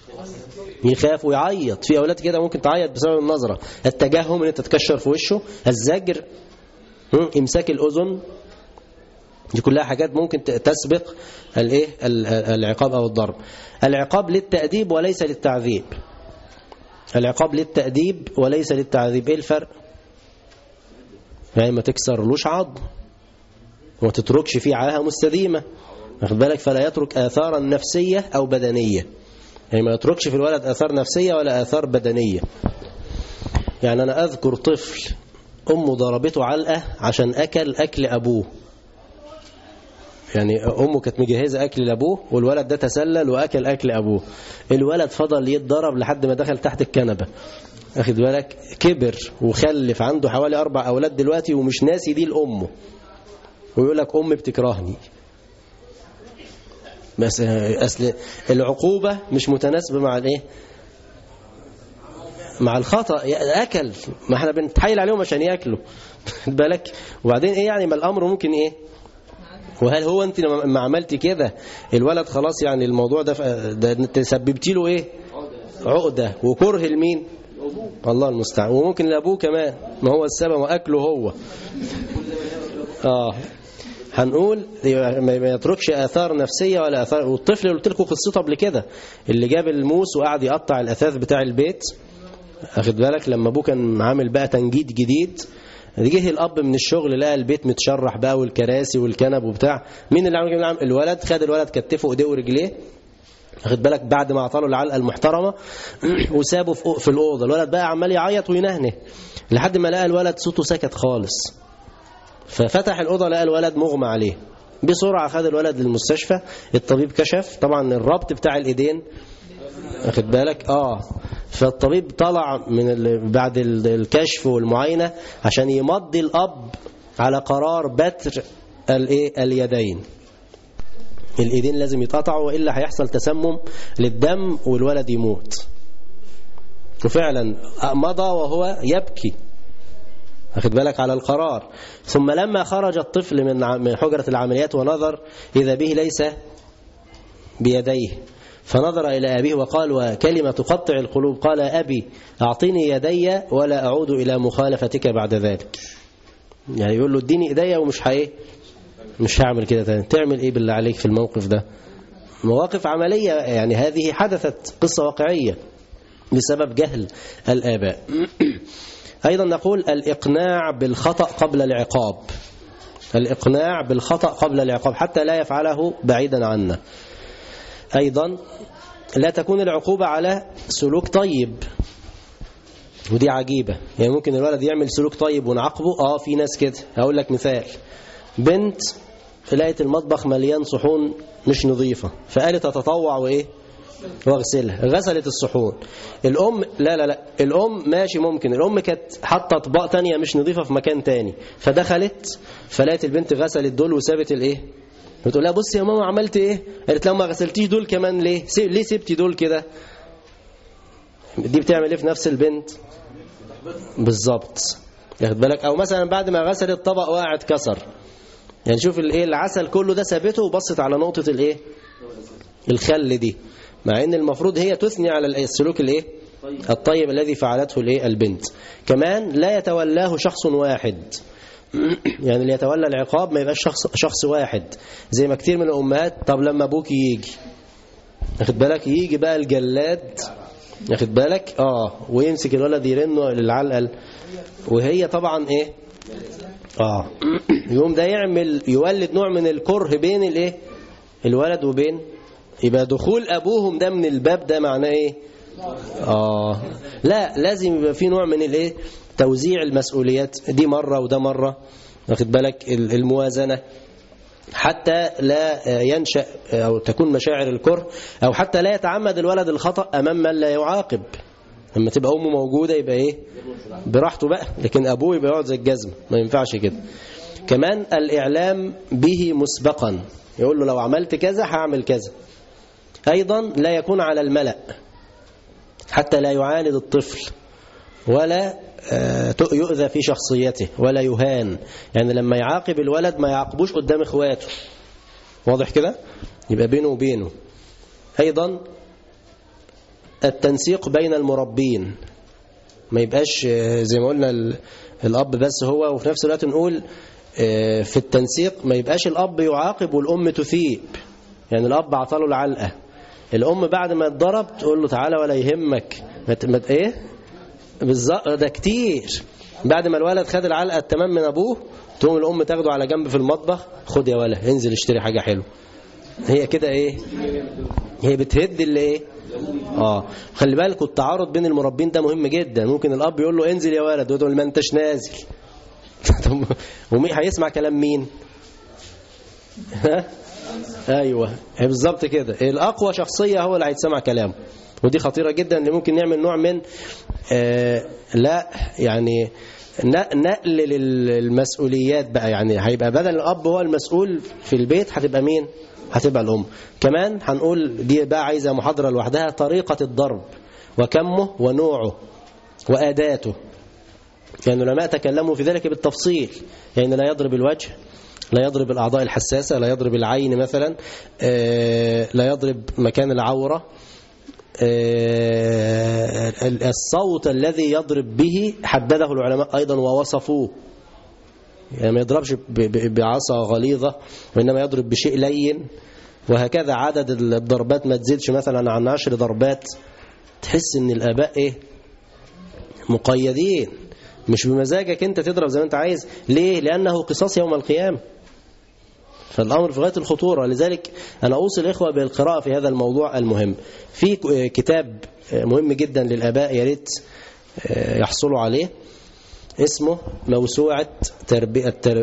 يخاف ويعيط. في أولاد كده ممكن تعيط بسبب النظرة. التجهم ان انت تكشر في وشه. الزجر، امساك الأذن، دي كلها حاجات ممكن تسبق الايه؟ العقاب او الضرب. العقاب للتأديب وليس للتعذيب. العقاب للتأديب وليس للتعذيب. ايه الفرق؟ يعني ما تكسرلوش عظم وما تتركش فيه عاهة مستديمة، واخد بالك؟ فلا يترك آثارا نفسية او بدنية، يعني ما يتركش في الولد آثار نفسية ولا آثار بدنية. يعني انا اذكر طفل امه ضربته علقة عشان اكل ابوه، يعني امه كانت مجهزه اكل لابوه والولد ده تسلل واكل اكل ابوه. الولد فضل يتضرب لحد ما دخل تحت الكنبه، واخد بالك؟ كبر وخلف، عنده حوالي 4 أولاد دلوقتي ومش ناسي دي لامه، ويقول لك امي بتكرهني. بس اصل العقوبه مش متناسبه مع الايه؟ مع الخطأ. اكل، ما احنا بنتحايل عليهم عشان ياكلوا، خد بالك؟ وبعدين ايه يعني؟ ما الامر ممكن ايه؟ وهل هو انت لما عملتي كده الولد خلاص يعني الموضوع ده انت سببتي له ايه؟ عقده وكره لمين؟ الله المستعان. وممكن لابوه كمان، ما هو السبب واكله هو. هنقول ما يتركش آثار نفسية ولا آثار. والطفل اللي قلت لكم قصته قبل كده، اللي جاب الموس وقعد يقطع الأثاث بتاع البيت، أخد بالك؟ لما أبوه كان عامل بقى تنجيد جديد، جه الأب من الشغل لقى البيت متشرح بقى والكراسي والكنب وبتاع. مين اللي عمل؟ الولد. خد الولد كتفه ايديه ورجليه، أخد بالك؟ بعد ما اعطاله العلقة المحترمة وسابه في الأوضة. الولد بقى عمال يعيط وينهنه لحد ما لقى الولد صوته سكت خالص. ففتح الأوضة لقى الولد مغمى عليه. بسرعة خد الولد للمستشفى. الطبيب كشف، طبعا الربط بتاع الإيدين واخد بالك؟ فالطبيب طلع بعد الكشف والمعاينة عشان يمضي الأب على قرار بتر اليدين. الإيدين لازم يتقطعوا وإلا هيحصل تسمم للدم والولد يموت. وفعلا مضى وهو يبكي، واخد بالك، على القرار. ثم لما خرج الطفل من حجرة العمليات ونظر إذا به ليس بيديه، فنظر إلى أبيه وقال: وكلمة تقطع القلوب، قال: أبي أعطيني يدي ولا أعود إلى مخالفتك بعد ذلك. يعني يقول له اديني إيديا ومش مش هعمل كده تاني. تعمل إيه بالله عليك في الموقف ده؟ مواقف عملية يعني، هذه حدثت قصة واقعية بسبب جهل الآباء. أيضا نقول الإقناع بالخطأ قبل العقاب. الإقناع بالخطأ قبل العقاب حتى لا يفعله بعيدا عنا. أيضا لا تكون العقوبة على سلوك طيب، ودي عجيبة. يعني ممكن الولد يعمل سلوك طيب ونعاقبه. في ناس كده. هقول لك مثال: بنت لقيت المطبخ مليان صحون مش نظيفة، فقالت أتطوع واغسلها. غسلت الصحون. الأم لا الأم ماشي، ممكن الأم كانت حاطة أطباق تانية مش نظيفة في مكان تاني، فدخلت فلقيت البنت غسلت دول وسابت بتقول لها: بصي يا ماما عملت ايه؟ قالت لها: ما غسلتيش دول كمان ليه سبتي دول كده؟ دي بتعمل ايه في نفس البنت؟ بالظبط، ياخد بالك. او مثلا بعد ما غسلت الطبق وقع اتكسر، يعني شوف العسل كله ده سابته وبصت على نقطة الخل دي، مع ان المفروض هي تثني على السلوك الطيب الذي فعلته البنت. كمان لا يتولاه شخص واحد، يعني اللي يتولى العقاب ما يبقاش شخص واحد، زي ما كتير من الأمهات: طب لما أبوك يجي، ياخد بالك، يجي بقى الجلاد، ياخد بالك، ويمسك الولد يرنه للعلقل، وهي طبعا يوم ده يولد نوع من الكره بين الولد وبين، يبقى دخول أبوهم ده من الباب ده معناه ايه؟ لا، لازم يبقى في نوع من توزيع المسؤوليات، دي مرة وده مرة، واخد بالك، الموازنة، حتى لا ينشأ أو تكون مشاعر الكره، أو حتى لا يتعمد الولد الخطأ أمام من لا يعاقب. لما تبقى أمه موجودة يبقى براحته بقى، لكن أبوه يبقى يقعد زي الجزمة، ما ينفعش كده. كمان الإعلام به مسبقا، يقول له لو عملت كذا هعمل كذا. أيضا لا يكون على الملأ حتى لا يعاند الطفل ولا يؤذى في شخصيته ولا يهان. يعني لما يعاقب الولد ما يعاقبوش قدام اخواته، واضح كده، يبقى بينه وبينه. أيضا التنسيق بين المربين، ما يبقاش زي ما قلنا الأب بس هو، وفي نفس الوقت نقول في التنسيق ما يبقاش الأب يعاقب والأم تثيب. يعني الأب عطاله العلقة، الأم بعد ما اتضرب تقول له تعالى ولا يهمك، بالظبط، ده كتير. بعد ما الولد خد العلقة التمام من أبوه تقوم الأم تاخده على جنب في المطبخ: خد يا ولد انزل اشتري حاجة حلوة. هي كده هي بتهد خلي بالك، التعارض بين المربين ده مهم جدا. ممكن الأب يقول له انزل يا ولد ويقول ما انتش نازل. ومين هيسمع كلام مين؟ ايوه بالظبط كده، الأقوى شخصية هو اللي هيتسمع كلامه، ودي خطيرة جدا، اللي ممكن نعمل نوع من لا يعني نقل للمسؤوليات بقى. يعني هيبقى بدل الأب هو المسؤول في البيت هتبقى مين؟ هتبقى الأم. كمان هنقول دي بقى عايزة محاضرة لوحدها: طريقة الضرب وكمه ونوعه وأداته. يعني العلماء تكلموا في ذلك بالتفصيل. يعني لا يضرب الوجه، لا يضرب الأعضاء الحساسة، لا يضرب العين مثلا، لا يضرب مكان العورة، الصوت الذي يضرب به حدده العلماء أيضا ووصفوه. يعني ما يضربش بعصا غليظة، وإنما يضرب بشيء لين، وهكذا عدد الضربات ما تزيدش مثلا عن 10 ضربات. تحس ان الآباء مقيدين، مش بمزاجك انت تضرب زي ما انت عايز. ليه؟ لأنه قصاص يوم القيامة، فالأمر في غاية الخطورة. لذلك أنا أوصي الإخوة بالقراءة في هذا الموضوع المهم. في كتاب مهم جدا للآباء يا ريت يحصلوا عليه، اسمه موسوعة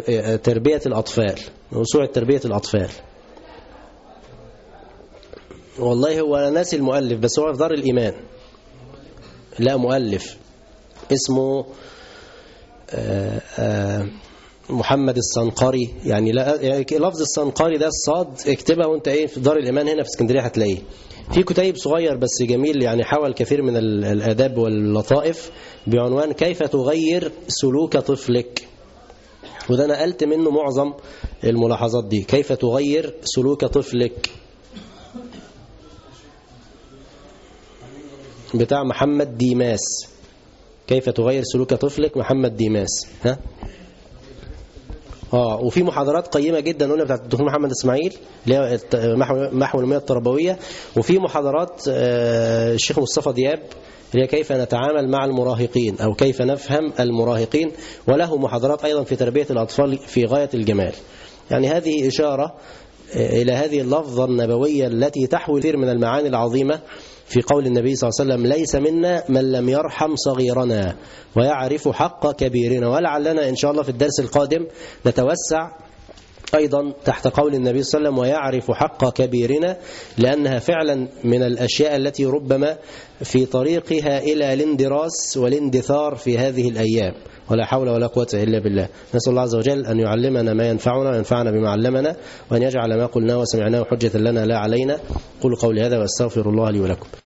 تربية الأطفال. موسوعة تربية الأطفال، والله هو أنا ناسي المؤلف، بس هو في دار الإيمان. لا مؤلف اسمه محمد الصنقري، يعني لا يعني لفظ الصنقري ده الصاد اكتبها وانت ايه في دار الإيمان هنا في اسكندرية هتلاقيه. في كتيب صغير بس جميل، يعني حول كثير من الآداب واللطائف بعنوان كيف تغير سلوك طفلك، وده نقلت منه معظم الملاحظات دي. كيف تغير سلوك طفلك بتاع محمد ديماس. كيف تغير سلوك طفلك محمد ديماس. ها وفي محاضرات قيمة جدا هنا بتاعت الدكتور محمد اسماعيل اللي هي محو الأمية التربوية، وفي محاضرات الشيخ مصطفى دياب اللي هي كيف نتعامل مع المراهقين أو كيف نفهم المراهقين، وله محاضرات أيضا في تربية الأطفال في غاية الجمال. يعني هذه إشارة إلى هذه اللفظة النبوية التي تحوي كثير من المعاني العظيمة في قول النبي صلى الله عليه وسلم ليس منا من لم يرحم صغيرنا ويعرف حق كبيرنا. ولعلنا إن شاء الله في الدرس القادم نتوسع أيضا تحت قول النبي صلى الله عليه وسلم ويعرف حق كبيرنا، لأنها فعلا من الأشياء التي ربما في طريقها إلى الاندراس والاندثار في هذه الأيام. ولا حول ولا قوة إلا بالله. نسأل الله عز وجل أن يعلمنا ما ينفعنا وينفعنا بما علمنا، وأن يجعل ما قلنا وسمعناه حجة لنا لا علينا. قولوا قولي هذا وأستغفر الله لي ولكم.